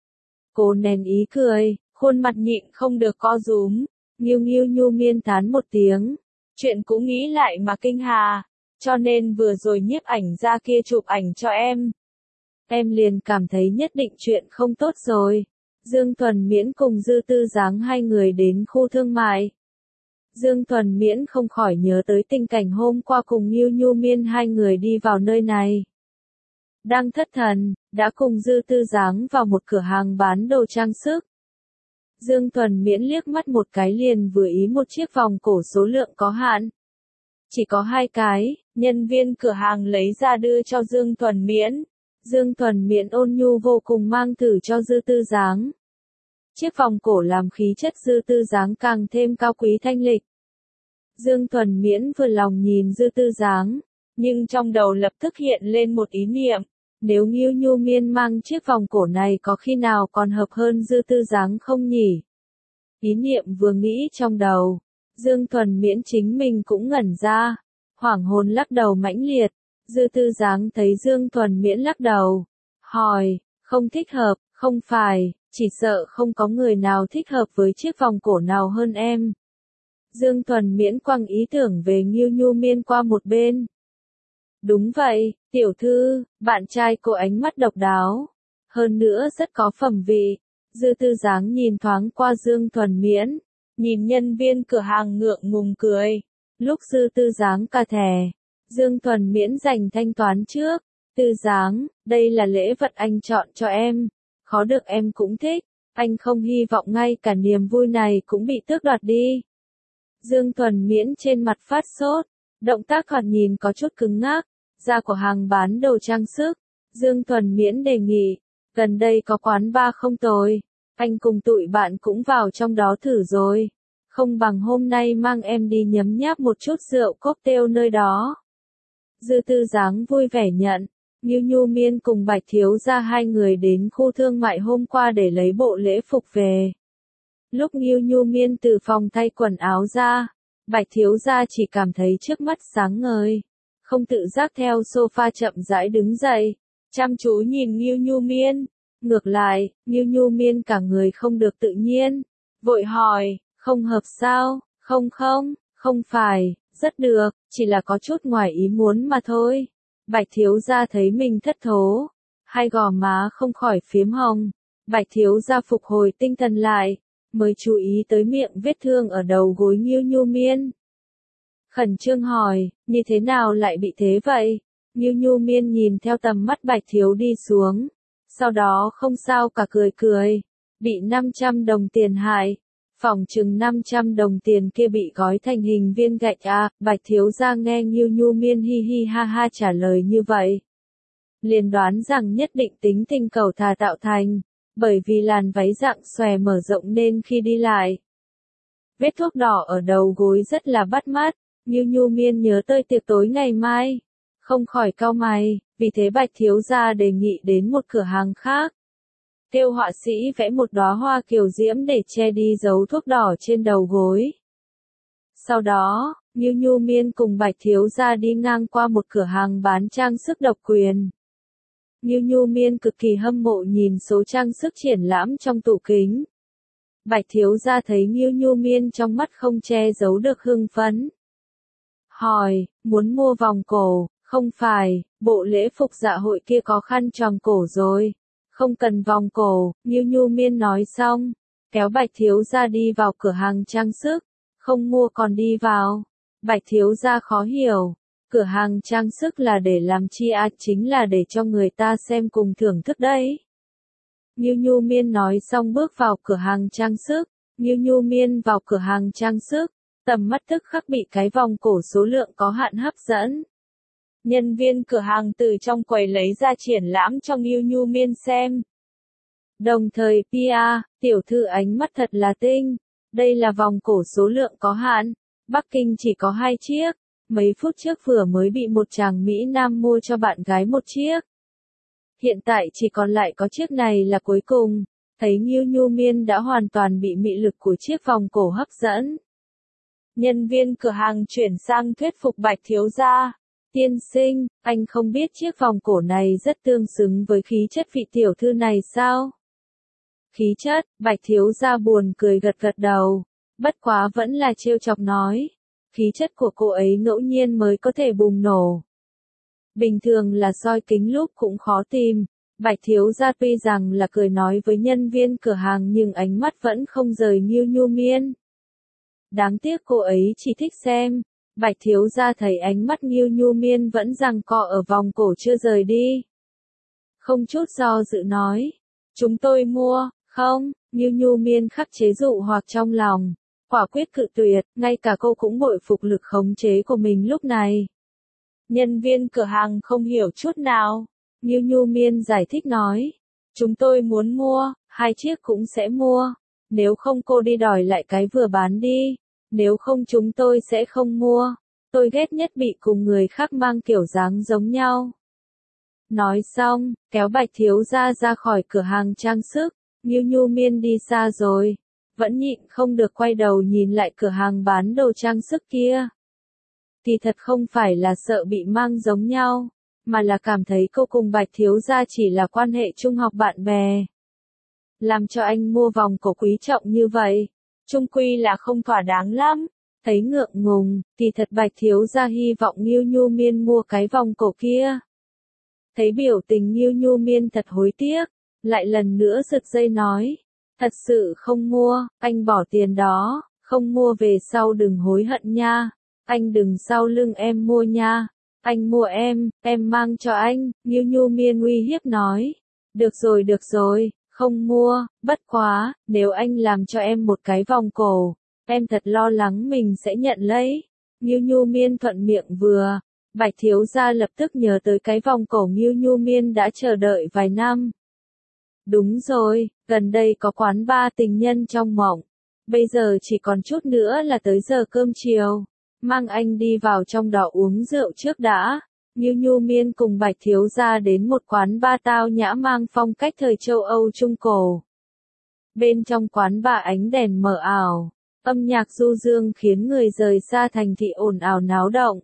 Cô nén ý cười, khuôn mặt nhịn không được co rúm. Nghiu Nghiu Nhu Miên thán một tiếng. Chuyện cũng nghĩ lại mà kinh hà. Cho nên vừa rồi nhiếp ảnh ra kia chụp ảnh cho em. Em liền cảm thấy nhất định chuyện không tốt rồi. Dương Thuần Miễn cùng Dư Tư Giáng hai người đến khu thương mại. Dương Thuần Miễn không khỏi nhớ tới tình cảnh hôm qua cùng Nghiu Nhu Miên hai người đi vào nơi này. Đang thất thần, đã cùng Dư Tư Giáng vào một cửa hàng bán đồ trang sức. Dương Thuần Miễn liếc mắt một cái liền vừa ý một chiếc vòng cổ số lượng có hạn. Chỉ có hai cái, nhân viên cửa hàng lấy ra đưa cho Dương Thuần Miễn. Dương Thuần Miễn ôn nhu vô cùng mang thử cho Dư Tư Giáng. Chiếc vòng cổ làm khí chất Dư Tư Giáng càng thêm cao quý thanh lịch. Dương Thuần Miễn vừa lòng nhìn Dư Tư Giáng, nhưng trong đầu lập tức hiện lên một ý niệm. Nếu Nghiu Nhu Miên mang chiếc vòng cổ này có khi nào còn hợp hơn Dư Tư Giáng không nhỉ? Ý niệm vừa nghĩ trong đầu, Dương Thuần Miễn chính mình cũng ngẩn ra, hoảng hồn lắc đầu mãnh liệt. Dư Tư Giáng thấy Dương Thuần Miễn lắc đầu, hỏi, không thích hợp, không phải, chỉ sợ không có người nào thích hợp với chiếc vòng cổ nào hơn em. Dương Thuần Miễn quăng ý tưởng về Nghiu Nhu Miên qua một bên. Đúng vậy, tiểu thư, bạn trai cô ánh mắt độc đáo, hơn nữa rất có phẩm vị. Dư Tư Giáng nhìn thoáng qua Dương Thuần Miễn, nhìn nhân viên cửa hàng ngượng ngùng cười. Lúc Dư Tư Giáng cà thè, Dương Thuần Miễn dành thanh toán trước. Tư Giáng, đây là lễ vật anh chọn cho em, khó được em cũng thích, anh không hy vọng ngay cả niềm vui này cũng bị tước đoạt đi. Dương Thuần Miễn trên mặt phát sốt, động tác thoạt nhìn có chút cứng ngắc, ra của hàng bán đồ trang sức. Dương Thuần Miễn đề nghị, gần đây có quán bar không tồi, anh cùng tụi bạn cũng vào trong đó thử rồi, không bằng hôm nay mang em đi nhấm nháp một chút rượu cocktail nơi đó. Dư Tư Giáng vui vẻ nhận. Nghiu Nhu Miên cùng Bạch thiếu gia hai người đến khu thương mại hôm qua để lấy bộ lễ phục về. Lúc Nghiu Nhu Miên từ phòng thay quần áo ra, Bạch thiếu gia chỉ cảm thấy trước mắt sáng ngời, không tự giác theo sofa chậm rãi đứng dậy, chăm chú nhìn Nghiu Nhu Miên. Ngược lại, Nghiu Nhu Miên cả người không được tự nhiên, vội hỏi, không hợp sao? Không không, không phải, rất được, chỉ là có chút ngoài ý muốn mà thôi. Bạch thiếu gia thấy mình thất thố, hai gò má không khỏi phiếm hồng. Bạch thiếu gia phục hồi tinh thần lại, mới chú ý tới miệng vết thương ở đầu gối Nghiu Nhu Miên. Khẩn trương hỏi, như thế nào lại bị thế vậy? Nghiu Nhu Miên nhìn theo tầm mắt Bạch thiếu đi xuống, sau đó không sao cả cười cười, bị năm trăm đồng tiền hại. Phòng chừng năm trăm đồng tiền kia bị gói thành hình viên gạch à, Bạch thiếu gia nghe Nghiu Nhu Miên hi hi ha ha trả lời như vậy. Liền đoán rằng nhất định tính tình cầu thả tạo thành, bởi vì làn váy dạng xòe mở rộng nên khi đi lại. Vết thuốc đỏ ở đầu gối rất là bắt mắt, Nghiu Nhu Miên nhớ tới tiệc tối ngày mai, không khỏi cau mày, vì thế Bạch thiếu gia đề nghị đến một cửa hàng khác. Kêu họa sĩ vẽ một đóa hoa kiều diễm để che đi dấu thuốc đỏ trên đầu gối. Sau đó, Nghiu Nhu Miên cùng Bạch thiếu gia đi ngang qua một cửa hàng bán trang sức độc quyền. Nghiu Nhu Miên cực kỳ hâm mộ nhìn số trang sức triển lãm trong tủ kính. Bạch thiếu gia thấy Nghiu Nhu Miên trong mắt không che giấu được hưng phấn. Hỏi, muốn mua vòng cổ, không phải, bộ lễ phục dạ hội kia có khăn tròn cổ rồi. Không cần vòng cổ, Nghiu Nhu Miên nói xong, kéo Bạch thiếu gia đi vào cửa hàng trang sức, không mua còn đi vào. Bạch thiếu gia khó hiểu, cửa hàng trang sức là để làm chi à, chính là để cho người ta xem cùng thưởng thức đấy. Nghiu Nhu Miên nói xong bước vào cửa hàng trang sức, Nghiu Nhu Miên vào cửa hàng trang sức, tầm mắt tức khắc bị cái vòng cổ số lượng có hạn hấp dẫn. Nhân viên cửa hàng từ trong quầy lấy ra triển lãm cho Nghiu Nhu Miên xem. Đồng thời Pia, tiểu thư ánh mắt thật là tinh. Đây là vòng cổ số lượng có hạn. Bắc Kinh chỉ có hai chiếc. Mấy phút trước vừa mới bị một chàng Mỹ Nam mua cho bạn gái một chiếc. Hiện tại chỉ còn lại có chiếc này là cuối cùng. thấy Ngưu Nhu Miên đã hoàn toàn bị mị lực của chiếc vòng cổ hấp dẫn. Nhân viên cửa hàng chuyển sang thuyết phục Bạch thiếu gia. Tiên sinh, anh không biết chiếc vòng cổ này rất tương xứng với khí chất vị tiểu thư này sao? Khí chất, Bạch thiếu gia buồn cười gật gật đầu. Bất quá vẫn là trêu chọc nói. Khí chất của cô ấy ngẫu nhiên mới có thể bùng nổ. Bình thường là soi kính lúp cũng khó tìm. Bạch thiếu gia tuy rằng là cười nói với nhân viên cửa hàng nhưng ánh mắt vẫn không rời Ngưu Nhu Miên. Đáng tiếc cô ấy chỉ thích xem. Bạch thiếu gia thấy ánh mắt Ngưu Nhu Miên vẫn giằng co ở vòng cổ chưa rời đi. Không chút do dự nói. Chúng tôi mua, không, Ngưu Nhu Miên khắc chế dụ hoặc trong lòng. Quả quyết cự tuyệt, ngay cả cô cũng bội phục lực khống chế của mình lúc này. Nhân viên cửa hàng không hiểu chút nào. Ngưu Nhu Miên giải thích nói. Chúng tôi muốn mua, hai chiếc cũng sẽ mua. Nếu không cô đi đòi lại cái vừa bán đi. Nếu không chúng tôi sẽ không mua. Tôi ghét nhất bị cùng người khác mang kiểu dáng giống nhau. Nói xong, kéo Bạch thiếu gia ra khỏi cửa hàng trang sức. Ngưu Nhu Miên đi xa rồi. Vẫn nhịn không được quay đầu nhìn lại cửa hàng bán đồ trang sức kia. Thì thật không phải là sợ bị mang giống nhau, mà là cảm thấy cô cùng Bạch thiếu gia chỉ là quan hệ trung học bạn bè. Làm cho anh mua vòng cổ quý trọng như vậy, chung quy là không thỏa đáng lắm. Thấy ngượng ngùng, thì thật Bạch thiếu gia hy vọng Ngưu Nhu Miên mua cái vòng cổ kia. Thấy biểu tình Ngưu Nhu Miên thật hối tiếc, lại lần nữa giật dây nói. Thật sự không mua, anh bỏ tiền đó, không mua về sau đừng hối hận nha. Anh đừng sau lưng em mua nha. Anh mua em, em mang cho anh, Ngưu Nhu Miên uy hiếp nói. Được rồi được rồi, không mua, bất quá, nếu anh làm cho em một cái vòng cổ, em thật lo lắng mình sẽ nhận lấy. Ngưu Nhu Miên thuận miệng vừa, Bạch thiếu gia lập tức nhớ tới cái vòng cổ Ngưu Nhu Miên đã chờ đợi vài năm. Đúng rồi, gần đây có quán bar tình nhân trong mộng. Bây giờ chỉ còn chút nữa là tới giờ cơm chiều. Mang anh đi vào trong đó uống rượu trước đã. Ngưu Nhu Miên cùng Bạch thiếu gia đến một quán bar tao nhã mang phong cách thời châu Âu Trung Cổ. Bên trong quán bar ánh đèn mờ ảo, âm nhạc du dương khiến người rời xa thành thị ồn ào náo động.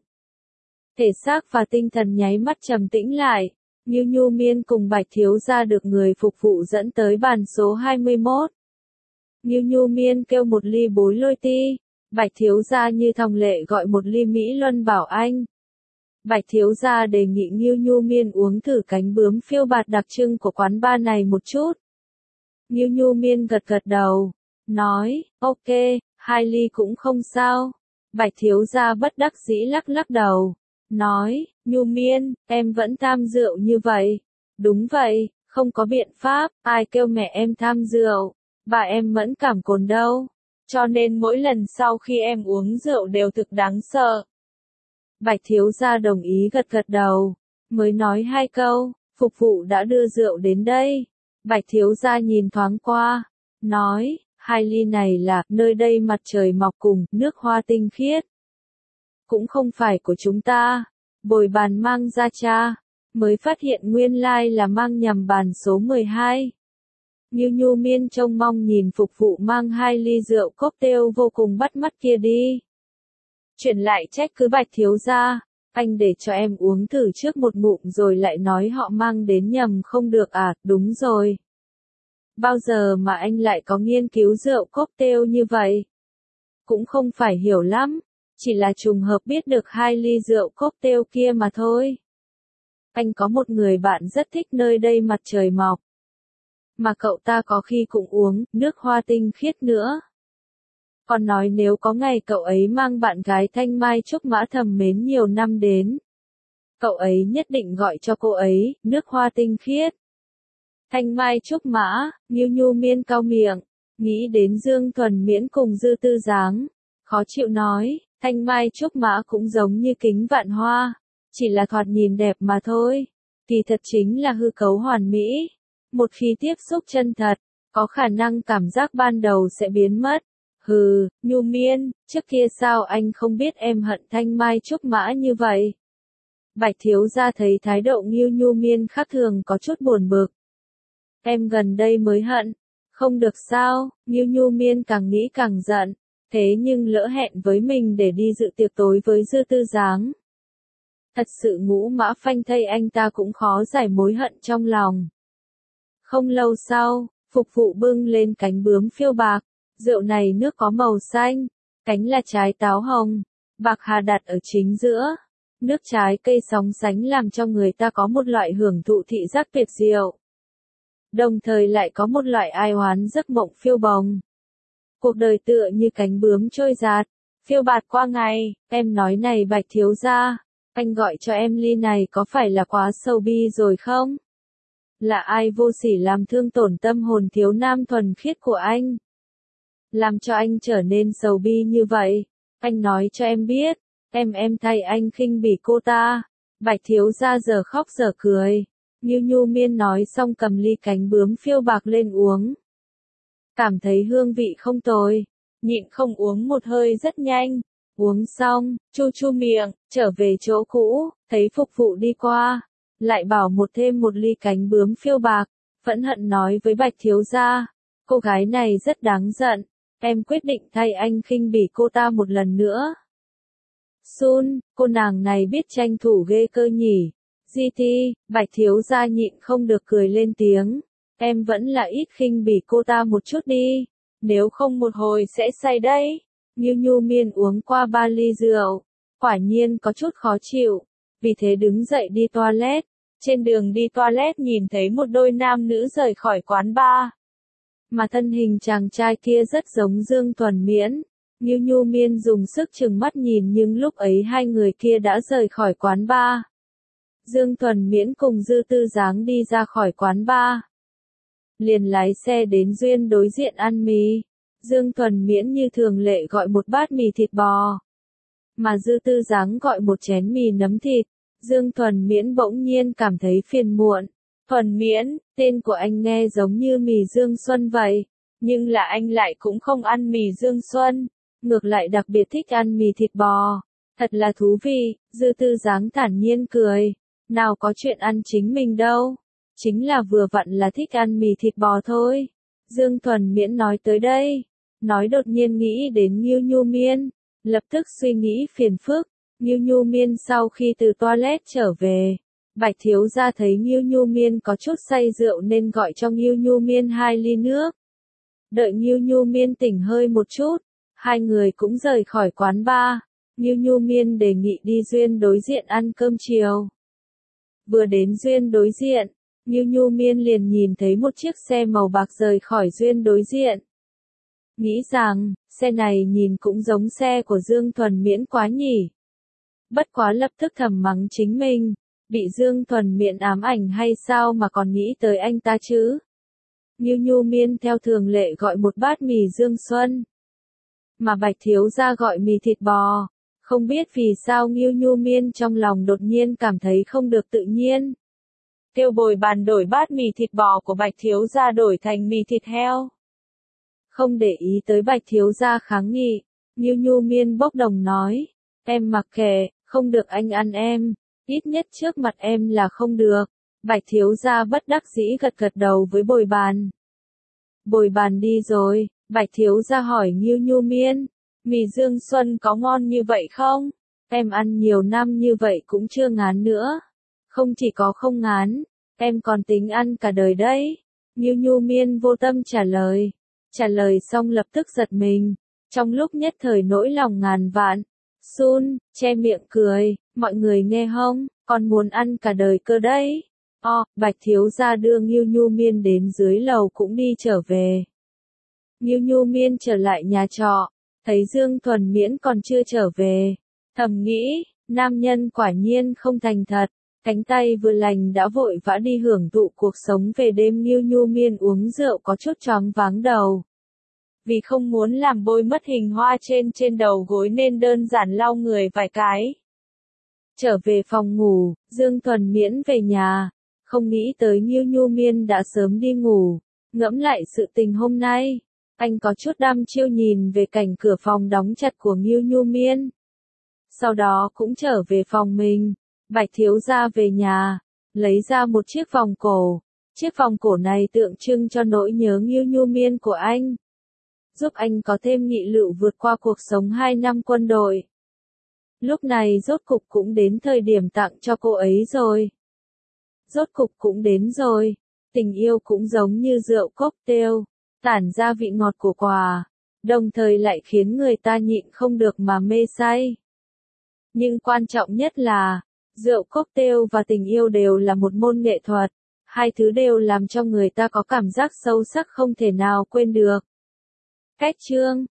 Thể xác và tinh thần nháy mắt trầm tĩnh lại. Ngưu Nhu Miên cùng Bạch thiếu gia được người phục vụ dẫn tới bàn số hai mươi mốt. Ngưu Nhu Miên kêu một ly bối lôi ti. Bạch thiếu gia như thông lệ gọi một ly Mỹ Luân Bảo Anh. Bạch thiếu gia đề nghị Ngưu Nhu Miên uống thử cánh bướm phiêu bạt đặc trưng của quán bar này một chút. Ngưu Nhu Miên gật gật đầu, nói, ok, hai ly cũng không sao. Bạch thiếu gia bất đắc dĩ lắc lắc đầu, nói, Nhu Miên, em vẫn tham rượu như vậy. Đúng vậy, không có biện pháp, ai kêu mẹ em tham rượu, bà em mẫn cảm cồn đâu. Cho nên mỗi lần sau khi em uống rượu đều thực đáng sợ. Bạch thiếu gia đồng ý gật gật đầu, mới nói hai câu, phục vụ đã đưa rượu đến đây. Bạch thiếu gia nhìn thoáng qua, nói, hai ly này là, nơi đây mặt trời mọc cùng, nước hoa tinh khiết. Cũng không phải của chúng ta, bồi bàn mang ra cha, mới phát hiện nguyên lai là mang nhầm bàn số mười hai. Ngưu Nhu Miên trông mong nhìn phục vụ mang hai ly rượu cocktail vô cùng bắt mắt kia đi. Chuyển lại trách cứ Bạch thiếu gia, anh để cho em uống thử trước một ngụm rồi lại nói họ mang đến nhầm không được à, đúng rồi. Bao giờ mà anh lại có nghiên cứu rượu cocktail như vậy? Cũng không phải hiểu lắm, chỉ là trùng hợp biết được hai ly rượu cocktail kia mà thôi. Anh có một người bạn rất thích nơi đây mặt trời mọc. Mà cậu ta có khi cũng uống, nước hoa tinh khiết nữa. Còn nói nếu có ngày cậu ấy mang bạn gái Thanh Mai Trúc Mã thầm mến nhiều năm đến. Cậu ấy nhất định gọi cho cô ấy, nước hoa tinh khiết. Thanh Mai Trúc Mã, Ngưu Nhu Miên cau miệng, nghĩ đến Dương Thuần Miễn cùng Dư Tư Giáng. Khó chịu nói, Thanh Mai Trúc Mã cũng giống như kính vạn hoa, chỉ là thoạt nhìn đẹp mà thôi. Kỳ thật chính là hư cấu hoàn mỹ. Một khi tiếp xúc chân thật, có khả năng cảm giác ban đầu sẽ biến mất. Hừ, Nhu Miên, trước kia sao anh không biết em hận Thanh Mai Trúc Mã như vậy? Bạch thiếu gia thấy thái độ Ngưu Nhu Miên khác thường có chút buồn bực. Em gần đây mới hận, Không được sao, Ngưu Nhu Miên càng nghĩ càng giận, thế nhưng lỡ hẹn với mình để đi dự tiệc tối với Dư Tư Giáng. Thật sự Ngũ Mã Phanh thay anh ta cũng khó giải mối hận trong lòng. Không lâu sau, phục vụ bưng lên cánh bướm phiêu bạc, rượu này nước có màu xanh, cánh là trái táo hồng, bạc hà đặt ở chính giữa. Nước trái cây sóng sánh làm cho người ta có một loại hưởng thụ thị giác tuyệt diệu. Đồng thời lại có một loại ai oán giấc mộng phiêu bồng. Cuộc đời tựa như cánh bướm trôi dạt, phiêu bạt qua ngày, em nói này Bạch thiếu gia, anh gọi cho em ly này có phải là quá sâu bi rồi không? Là ai vô sỉ làm thương tổn tâm hồn thiếu nam thuần khiết của anh? Làm cho anh trở nên sầu bi như vậy, anh nói cho em biết, em em thay anh khinh bỉ cô ta. Bạch thiếu gia giờ khóc giờ cười. Ngưu Nhu Miên nói xong cầm ly cánh bướm phiêu bạc lên uống. Cảm thấy hương vị không tồi, nhịn không uống một hơi rất nhanh. Uống xong, chu chu miệng, trở về chỗ cũ, thấy phục vụ đi qua, lại bảo một thêm một ly cánh bướm phiêu bạc, phẫn hận nói với Bạch thiếu gia, cô gái này rất đáng giận, em quyết định thay anh khinh bỉ cô ta một lần nữa. Sun, cô nàng này biết tranh thủ ghê cơ nhỉ. giê tê, Bạch thiếu gia nhịn không được cười lên tiếng, em vẫn là ít khinh bỉ cô ta một chút đi, nếu không một hồi sẽ say đấy. Ngưu Nhu Miên uống qua ba ly rượu, quả nhiên có chút khó chịu, vì thế đứng dậy đi toilet. Trên đường đi toilet nhìn thấy một đôi nam nữ rời khỏi quán bar. Mà thân hình chàng trai kia rất giống Dương Thuần Miễn. Ngưu Nhu Miên dùng sức trừng mắt nhìn nhưng lúc ấy hai người kia đã rời khỏi quán bar. Dương Thuần Miễn cùng Dư Tư Giáng đi ra khỏi quán bar. Liền lái xe đến Duyên đối diện ăn mì. Dương Thuần Miễn như thường lệ gọi một bát mì thịt bò. Mà Dư Tư Giáng gọi một chén mì nấm thịt. Dương Thuần Miễn bỗng nhiên cảm thấy phiền muộn. Thuần Miễn, tên của anh nghe giống như mì Dương Xuân vậy. Nhưng là anh lại cũng không ăn mì Dương Xuân. Ngược lại đặc biệt thích ăn mì thịt bò. Thật là thú vị, Dư Tư Giáng thản nhiên cười. Nào có chuyện ăn chính mình đâu. Chính là vừa vặn là thích ăn mì thịt bò thôi. Dương Thuần Miễn nói tới đây. Nói đột nhiên nghĩ đến Ngưu Nhu Miên. Lập tức suy nghĩ phiền phức. Ngưu Nhu Miên sau khi từ toilet trở về. Bạch thiếu gia thấy Ngưu Nhu Miên có chút say rượu nên gọi cho Ngưu Nhu Miên hai ly nước. Đợi Ngưu Nhu Miên tỉnh hơi một chút. Hai người cũng rời khỏi quán bar. Ngưu Nhu Miên đề nghị đi Duyên đối diện ăn cơm chiều. Vừa đến Duyên đối diện, Ngưu Nhu Miên liền nhìn thấy một chiếc xe màu bạc rời khỏi Duyên đối diện. Nghĩ rằng, xe này nhìn cũng giống xe của Dương Thuần Miễn quá nhỉ. Bất quá lập tức thầm mắng chính mình, bị Dương Thuần Miễn ám ảnh hay sao mà còn nghĩ tới anh ta chứ. Ngưu Nhu Miên theo thường lệ gọi một bát mì Dương Xuân. Mà Bạch thiếu gia gọi mì thịt bò. Không biết vì sao Ngưu Nhu Miên trong lòng đột nhiên cảm thấy không được tự nhiên. Kêu bồi bàn đổi bát mì thịt bò của Bạch thiếu gia đổi thành mì thịt heo. Không để ý tới Bạch thiếu gia kháng nghị, Ngưu Nhu Miên bốc đồng nói, em mặc kệ, không được anh ăn em, ít nhất trước mặt em là không được. Bạch thiếu gia bất đắc dĩ gật gật đầu với bồi bàn. Bồi bàn đi rồi, Bạch thiếu gia hỏi Ngưu Nhu Miên, mì Dương Xuân có ngon như vậy không? Em ăn nhiều năm như vậy cũng chưa ngán nữa. Không chỉ có không ngán, em còn tính ăn cả đời đấy. Ngưu Nhu Miên vô tâm trả lời. Trả lời xong lập tức giật mình. Trong lúc nhất thời nỗi lòng ngàn vạn. Sun, che miệng cười, mọi người nghe không, con muốn ăn cả đời cơ đấy. O, Bạch thiếu gia đưa Ngưu Nhu Miên đến dưới lầu cũng đi trở về. Ngưu Nhu Miên trở lại nhà trọ, thấy Dương Thuần Miễn còn chưa trở về. Thầm nghĩ, nam nhân quả nhiên không thành thật. Cánh tay vừa lành đã vội vã đi hưởng thụ cuộc sống về đêm. Ngưu Nhu Miên uống rượu có chút choáng váng đầu. Vì không muốn làm bôi mất hình hoa trên trên đầu gối nên đơn giản lau người vài cái. Trở về phòng ngủ, Dương Thuần Miễn về nhà. Không nghĩ tới Ngưu Nhu Miên đã sớm đi ngủ. Ngẫm lại sự tình hôm nay. Anh có chút đăm chiêu nhìn về cảnh cửa phòng đóng chặt của Ngưu Nhu Miên. Sau đó cũng trở về phòng mình. Bạch thiếu gia về nhà, lấy ra một chiếc vòng cổ, Chiếc vòng cổ này tượng trưng cho nỗi nhớ nghiêu nhu miên của anh, giúp anh có thêm nghị lực vượt qua cuộc sống hai năm quân đội. Lúc này rốt cục cũng đến thời điểm tặng cho cô ấy rồi. Rốt cục cũng đến rồi. Tình yêu cũng giống như rượu cocktail, tản ra vị ngọt của quà, đồng thời lại khiến người ta nhịn không được mà mê say. Nhưng quan trọng nhất là, rượu cocktail và tình yêu đều là một môn nghệ thuật, hai thứ đều làm cho người ta có cảm giác sâu sắc không thể nào quên được. Cách chương